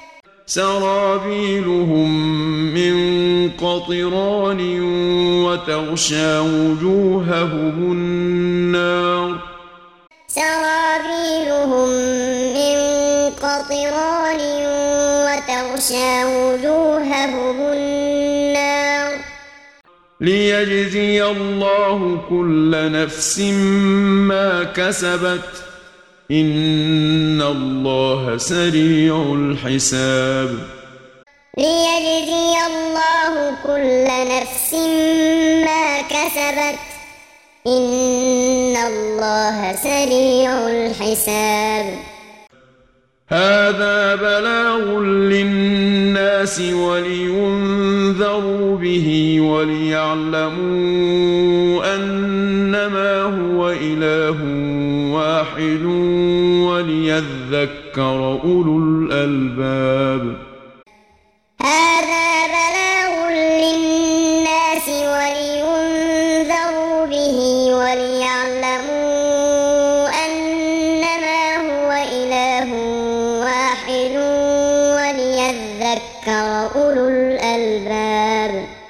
سرابيلهم من قطران وتغشى وجوههم النار سرابيلهم من قطران وتغشى وجوههم النار ليجزي الله كل نفس ما كسبت إن الله سريع الحساب ليجزي الله كل نفس ما كسبت إن الله سريع الحساب هذا بلاغ للناس ولينذروا به وليعلموا أنما هو إله واحد وليذكر أولو الألباب هذا بلاغ للناس ولينذروا به وليعلموا أنما هو إله واحد وليذكر أولو الألباب